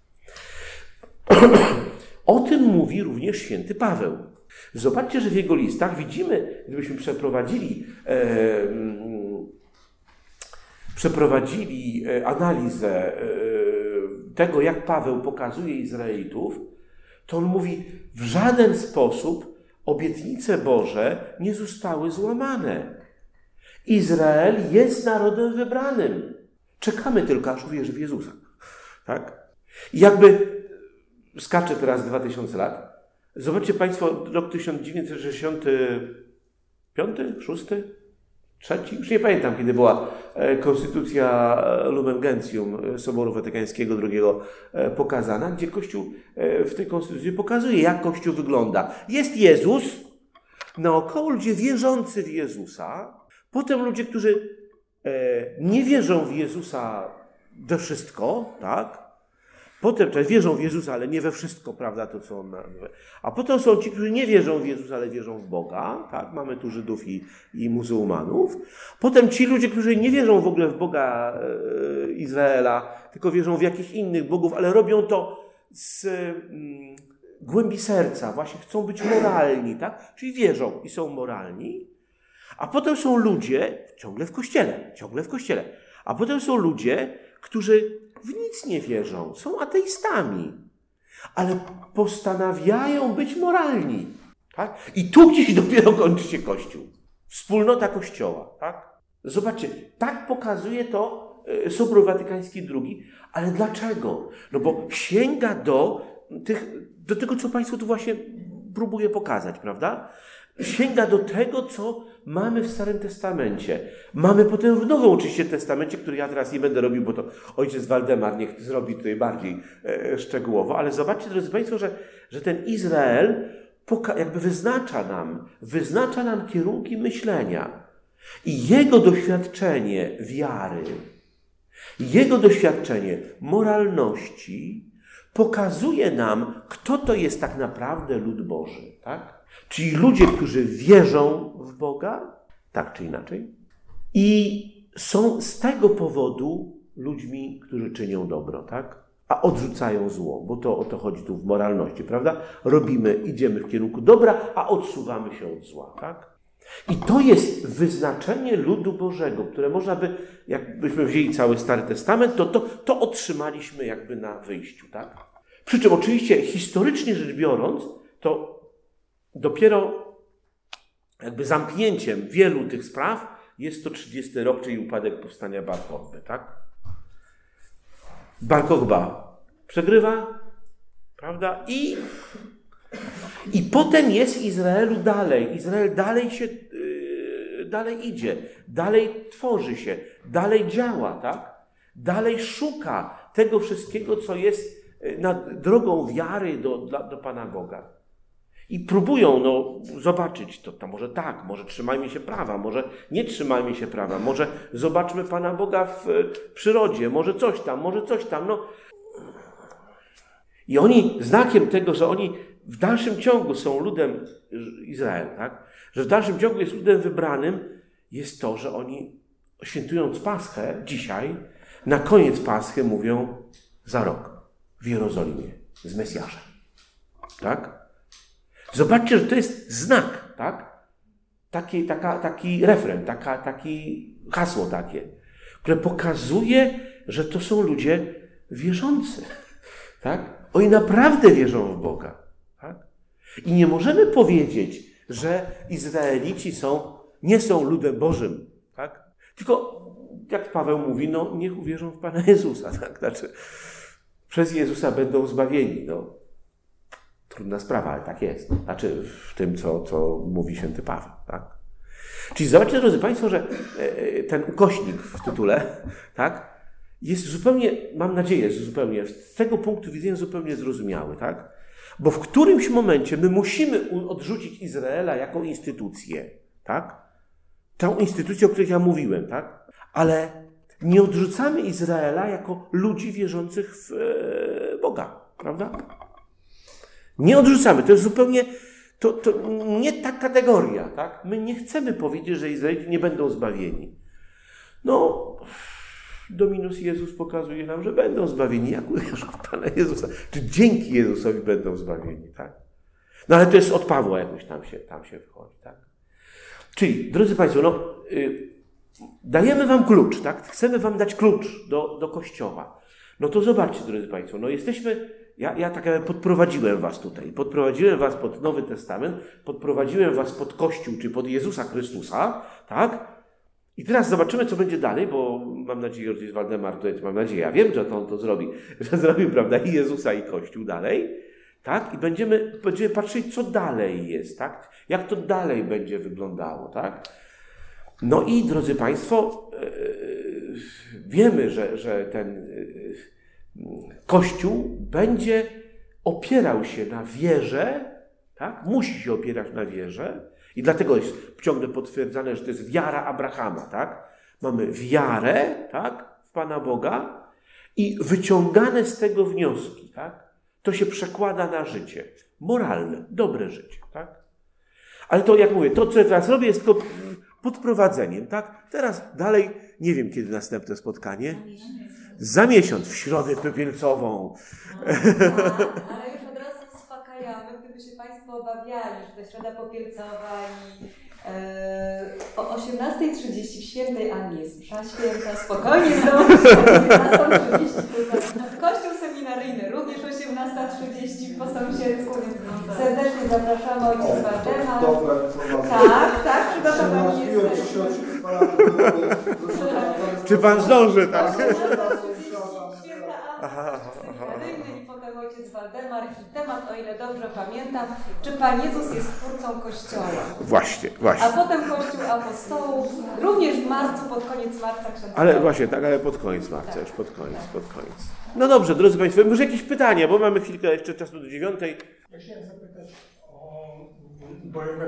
O tym mówi również święty Paweł. Zobaczcie, że w jego listach widzimy, gdybyśmy przeprowadzili analizę tego, jak Paweł pokazuje Izraelitów, to on mówi, w żaden sposób obietnice Boże nie zostały złamane. Izrael jest narodem wybranym. Czekamy tylko, aż uwierzy w Jezusa. Tak? I jakby skaczę teraz 2000 lat. Zobaczcie Państwo, rok 1965, 6, III, już nie pamiętam, kiedy była konstytucja Lumen Gentium Soboru Watykańskiego II pokazana, gdzie Kościół w tej konstytucji pokazuje, jak Kościół wygląda. Jest Jezus, naokoło ludzie wierzący w Jezusa, potem ludzie, którzy nie wierzą w Jezusa we wszystko, tak? Potem wierzą w Jezusa, ale nie we wszystko, prawda, to co on mówi. A potem są ci, którzy nie wierzą w Jezusa, ale wierzą w Boga, tak? Mamy tu Żydów i muzułmanów. Potem ci ludzie, którzy nie wierzą w ogóle w Boga Izraela, tylko wierzą w jakichś innych bogów, ale robią to z głębi serca, właśnie chcą być moralni, tak? Czyli wierzą i są moralni. A potem są ludzie, ciągle w kościele, a potem są ludzie, którzy w nic nie wierzą, są ateistami, ale postanawiają być moralni. Tak? I tu gdzieś dopiero kończy się Kościół. Wspólnota Kościoła. Tak? Zobaczcie, tak pokazuje to Sobór Watykański II. Ale dlaczego? No bo sięga do tego, co Państwu tu właśnie próbuję pokazać, prawda? Sięga do tego, co mamy w Starym Testamencie. Mamy potem w Nowym oczywiście Testamencie, który ja teraz nie będę robił, bo to ojciec Waldemar niech zrobi tutaj bardziej szczegółowo. Ale zobaczcie, drodzy Państwo, że ten Izrael jakby wyznacza nam kierunki myślenia. I jego doświadczenie wiary, jego doświadczenie moralności pokazuje nam, kto to jest tak naprawdę lud Boży. Tak? Czyli ludzie, którzy wierzą w Boga, tak czy inaczej, i są z tego powodu ludźmi, którzy czynią dobro, tak? A odrzucają zło, bo to o to chodzi tu w moralności, prawda? Idziemy w kierunku dobra, a odsuwamy się od zła, tak? I to jest wyznaczenie ludu Bożego, które można by, jakbyśmy wzięli cały Stary Testament, to otrzymaliśmy jakby na wyjściu, tak? Przy czym oczywiście historycznie rzecz biorąc, to dopiero jakby zamknięciem wielu tych spraw jest to 30 rok, czyli upadek powstania Bar Kochby, tak? Bar Kochba przegrywa, prawda? I potem jest Izraelu dalej. Izrael dalej idzie, dalej tworzy się, dalej działa, tak? Dalej szuka tego wszystkiego, co jest nad drogą wiary do Pana Boga. I próbują zobaczyć, to może tak, może trzymajmy się prawa, może nie trzymajmy się prawa, może zobaczmy Pana Boga w przyrodzie, może coś tam. I oni, znakiem tego, że oni w dalszym ciągu są ludem Izrael, tak? Że w dalszym ciągu jest ludem wybranym, jest to, że oni świętując Paschę dzisiaj, na koniec Paschy mówią za rok w Jerozolimie z Mesjaszem. Tak? Zobaczcie, że to jest znak, tak? Taki refren, taki hasło takie, które pokazuje, że to są ludzie wierzący. Tak? Oni naprawdę wierzą w Boga. Tak? I nie możemy powiedzieć, że Izraelici nie są ludem Bożym. Tak? Tylko, jak Paweł mówi, niech uwierzą w Pana Jezusa. Tak? Znaczy, przez Jezusa będą zbawieni. Trudna sprawa, ale tak jest. Znaczy w tym, co mówi święty Paweł. Tak? Czyli zobaczcie, drodzy Państwo, że ten ukośnik w tytule, tak, jest zupełnie, mam nadzieję, zupełnie z tego punktu widzenia zupełnie zrozumiały. Tak? Bo w którymś momencie my musimy odrzucić Izraela jako instytucję. Tak? Tą instytucję, o której ja mówiłem. Tak? Ale nie odrzucamy Izraela jako ludzi wierzących w Boga. Prawda? Nie odrzucamy. To jest zupełnie, to nie ta kategoria, tak? My nie chcemy powiedzieć, że Izraelici nie będą zbawieni. Dominus Jezus pokazuje nam, że będą zbawieni. Jak uwierzą w Pana Jezusa? Czy dzięki Jezusowi będą zbawieni, tak? Ale to jest od Pawła jakoś tam się wychodzi, tak? Czyli, drodzy Państwo, dajemy Wam klucz, tak? Chcemy Wam dać klucz do Kościoła. To zobaczcie, drodzy Państwo, jesteśmy... Ja tak jakby podprowadziłem was tutaj. Podprowadziłem was pod Nowy Testament, podprowadziłem was pod Kościół, czy pod Jezusa Chrystusa, tak? I teraz zobaczymy, co będzie dalej, bo mam nadzieję, że ojciec Waldemar tutaj, ja wiem, że on to zrobi, że zrobił, prawda, i Jezusa, i Kościół dalej, tak? I będziemy patrzeć, co dalej jest, tak? Jak to dalej będzie wyglądało, tak? No i drodzy Państwo, wiemy, że ten Kościół będzie opierał się na wierze, tak? Musi się opierać na wierze i dlatego jest ciągle potwierdzane, że to jest wiara Abrahama. Tak? Mamy wiarę, tak? W Pana Boga i wyciągane z tego wnioski. Tak? To się przekłada na życie moralne, dobre życie. Tak? Ale to, jak mówię, to, co ja teraz robię, jest tylko podprowadzeniem. Tak? Teraz dalej, nie wiem, kiedy następne spotkanie. Za miesiąc, w Środę Popielcową. Ale już od razu uspokajamy, gdyby się Państwo obawiali, że to Środa Popielcowa i o 18:30 w Świętej Annie jest msza święta, spokojnie zdążyć o 18:30 Kościół seminaryjny również 18:30 po sąsiedzku, więc serdecznie zapraszamy ojciec Waldemar. Dobra, Tak, przygotowani jesteśmy. Czy Pan zdąży, tak? 18:30 Święta Anna, seminaryjny i potem ojciec Waldemar i temat, o ile dobrze pamiętam, czy Pan Jezus jest twórcą Kościoła. Właśnie. A potem Kościół Apostołów, również w marcu, pod koniec marca ksiądz. Ale właśnie, tak, ale pod koniec marca, już pod koniec. No dobrze, drodzy Państwo, może jakieś pytania, bo mamy chwilkę jeszcze czasu do 9. Ja chciałem zapytać bo jednak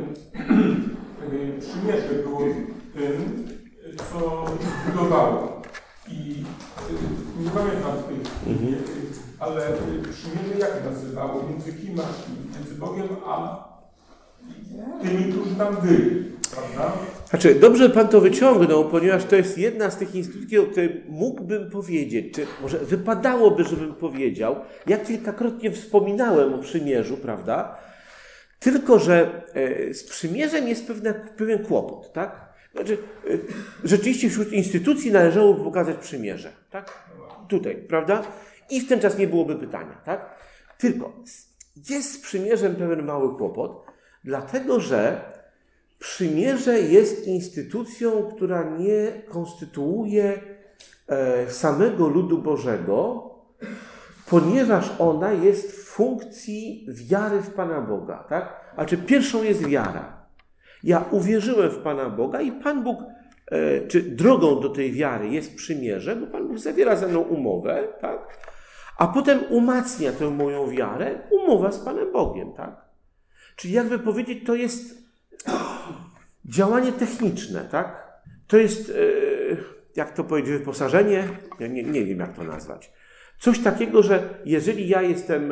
przymierze było tym, co budowało. I nie pamiętam w tej chwili, ale przymierze jak nazywało? Między kim a kim? Między Bogiem a tymi, którzy tam byli, prawda? Znaczy, dobrze Pan to wyciągnął, ponieważ to jest jedna z tych instytucji, o której mógłbym powiedzieć, czy może wypadałoby, żebym powiedział. Ja kilkakrotnie wspominałem o przymierzu, prawda? Tylko że z przymierzem jest pewien kłopot, tak? Znaczy, rzeczywiście wśród instytucji należałoby pokazać przymierze, tak? Tutaj, prawda? I w ten czas nie byłoby pytania, tak? Tylko jest z przymierzem pewien mały kłopot, dlatego że przymierze jest instytucją, która nie konstytuuje samego ludu Bożego, ponieważ ona jest w funkcji wiary w Pana Boga, tak? Znaczy pierwszą jest wiara. Ja uwierzyłem w Pana Boga i Pan Bóg, czy drogą do tej wiary jest przymierze, bo Pan Bóg zawiera ze mną umowę, tak? A potem umacnia tę moją wiarę umowa z Panem Bogiem, tak? Czyli jakby powiedzieć, to jest działanie techniczne, tak? To jest, jak to powiedzieć, wyposażenie, ja nie wiem jak to nazwać. Coś takiego, że jeżeli ja jestem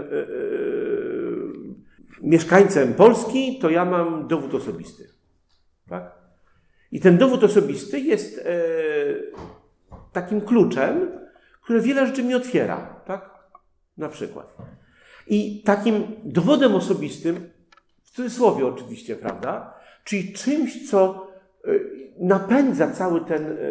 mieszkańcem Polski, to ja mam dowód osobisty. Tak? I ten dowód osobisty jest takim kluczem, który wiele rzeczy mi otwiera. Tak? Na przykład. I takim dowodem osobistym, w cudzysłowie oczywiście, prawda? Czyli czymś, co napędza cały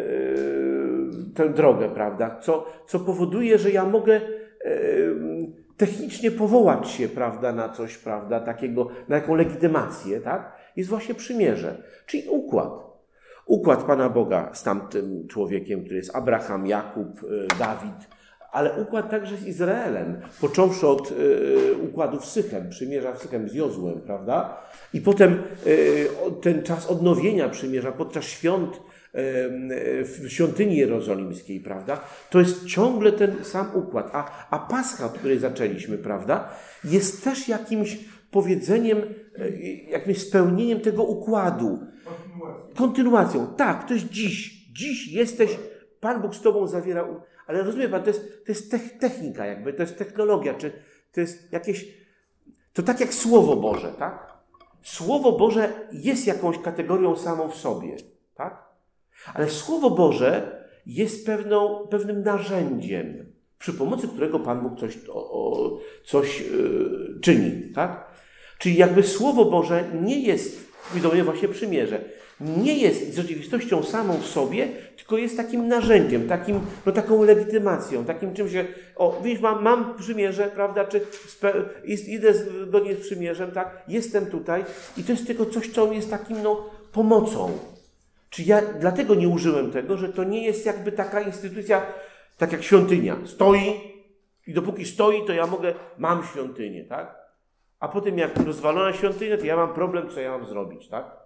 tę drogę, prawda? Co powoduje, że ja mogę technicznie powołać się, prawda, na coś, prawda, takiego, na jaką legitymację, tak? Jest właśnie przymierze, czyli układ. Układ Pana Boga z tamtym człowiekiem, który jest Abraham, Jakub, Dawid, ale układ także z Izraelem, począwszy od układów Sychem, przymierza w Sychem z Jozłem, prawda? I potem ten czas odnowienia przymierza podczas świąt w świątyni jerozolimskiej, prawda? To jest ciągle ten sam układ. A Pascha, od której zaczęliśmy, prawda? Jest też jakimś powiedzeniem, jakimś spełnieniem tego układu. Kontynuacją. Tak, to jest dziś. Dziś jesteś, Pan Bóg z Tobą zawiera. Ale rozumie Pan, to jest technika jakby, to jest technologia, czy to jest jakieś... To tak jak Słowo Boże, tak? Słowo Boże jest jakąś kategorią samą w sobie, tak? Ale Słowo Boże jest pewnym narzędziem, przy pomocy którego Pan Bóg coś czyni, tak? Czyli jakby Słowo Boże nie jest, do mnie właśnie przymierze, nie jest rzeczywistością samą w sobie, tylko jest takim narzędziem, taką legitymacją, takim czymś, że widzisz, mam przymierze, prawda, czy idę zgodnie z przymierzem, tak, jestem tutaj i to jest tylko coś, co jest takim, pomocą. Czyli ja dlatego nie użyłem tego, że to nie jest jakby taka instytucja, tak jak świątynia, stoi i dopóki stoi, to ja mam świątynię, tak? A potem jak rozwalona świątynia, to ja mam problem, co ja mam zrobić, tak?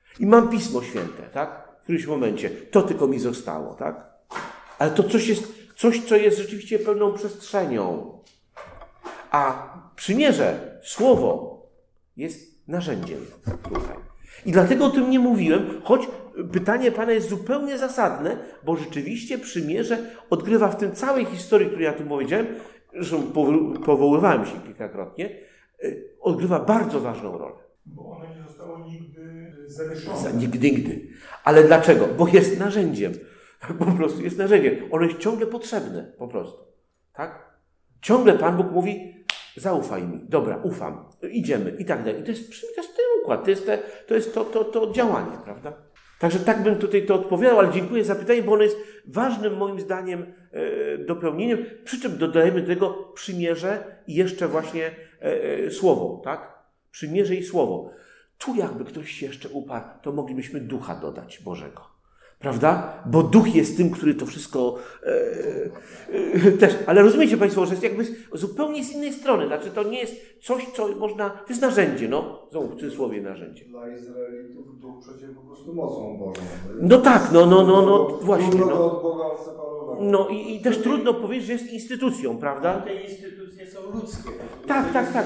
I mam Pismo Święte, tak? W którymś momencie. To tylko mi zostało, tak? Ale to coś, co jest rzeczywiście pełną przestrzenią. A przymierze, słowo jest narzędziem tutaj. I dlatego o tym nie mówiłem, choć pytanie Pana jest zupełnie zasadne, bo rzeczywiście przymierze odgrywa w tym całej historii, której ja tu powiedziałem, zresztą powoływałem się kilkakrotnie, odgrywa bardzo ważną rolę. Bo ono nie zostało nigdy zawieszone. Nigdy. Ale dlaczego? Bo jest narzędziem. Po prostu jest narzędziem. Ono jest ciągle potrzebne, po prostu. Tak? Ciągle Pan Bóg mówi, zaufaj mi. Dobra, ufam. Idziemy i tak dalej. I to jest ten układ, to jest to działanie, prawda? Także tak bym tutaj to odpowiadał, ale dziękuję za pytanie, bo ono jest ważnym moim zdaniem dopełnieniem, przy czym dodajemy do tego przymierze i jeszcze właśnie słowo, tak? Przymierze i słowo. Tu jakby ktoś się jeszcze uparł, to moglibyśmy Ducha dodać Bożego. Prawda? Bo Duch jest tym, który to wszystko też. Ale rozumiecie Państwo, że jest jakby zupełnie z innej strony. Znaczy to nie jest coś, co można... To jest narzędzie, no. Znowu w cudzysłowie narzędzie. Dla Izraelitów Duch przecież po prostu mocą Bożą. No tak, właśnie. Trudno No. od Boga odseparować. No i też trudno powiedzieć, że jest instytucją, prawda? Te instytucje są ludzkie. Tak.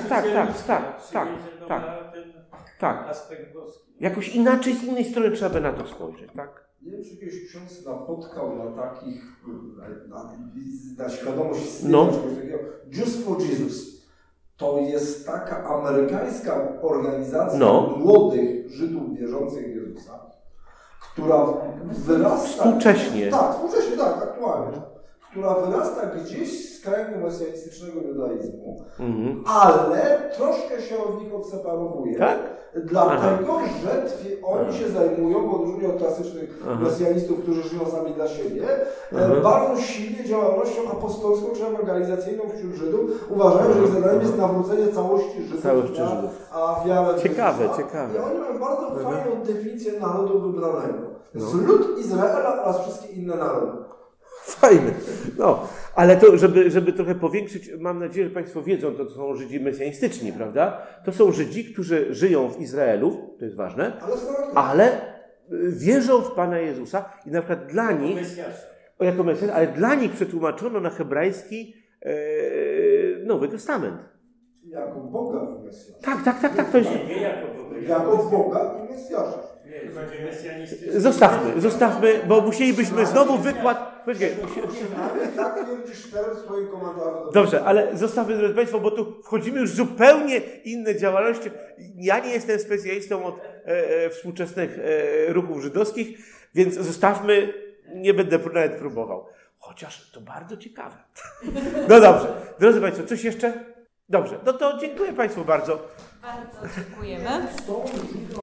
Ten aspekt boski. Jakoś inaczej, z innej strony trzeba by na to spojrzeć, tak? Nie wiem, czy kiedyś ksiądz napotkał na takich, na świadomość No. czegoś takiego. Just for Jesus. To jest taka amerykańska organizacja młodych Żydów wierzących w Jezusa, która wyrasta... Współcześnie. Tak, aktualnie. Która wyrasta gdzieś z kręgu mesjanistycznego judaizmu, ale troszkę się od nich odseparowuje. Tak? Dlatego, że oni się zajmują, w odróżnieniu od klasycznych mesjanistów, którzy żyją sami dla siebie, bardzo silnie działalnością apostolską czy organizacyjną wśród Żydów. Uważają, że ich zadaniem jest nawrócenie całości Żydów, a wiarę Ciekawe. I oni mają bardzo fajną definicję narodu wybranego. Z lud Izraela oraz wszystkie inne narody. Fajne. No, ale to, żeby trochę powiększyć, mam nadzieję, że Państwo wiedzą, to są Żydzi mesjanistyczni, prawda? To są Żydzi, którzy żyją w Izraelu, to jest ważne, ale wierzą w Pana Jezusa i na przykład dla nich, jako Mesjasz, ale dla nich przetłumaczono na hebrajski Nowy Testament. Jako Boga i Mesjasza. Tak, to jest... Nie jako Boga. Jako Boga i Mesjasza. To będzie mesjanistyczny. Zostawmy, bo musielibyśmy znowu wykład... Poczekaj, Tak twierdzisz teraz w swoim komentarzu. Dobrze, ale zostawmy, drodzy Państwo, bo tu wchodzimy już w zupełnie inne działalności. Ja nie jestem specjalistą od współczesnych ruchów żydowskich, więc zostawmy, nie będę nawet próbował. Chociaż to bardzo ciekawe. No dobrze, drodzy Państwo, coś jeszcze? Dobrze, no to dziękuję Państwu bardzo. Bardzo dziękujemy.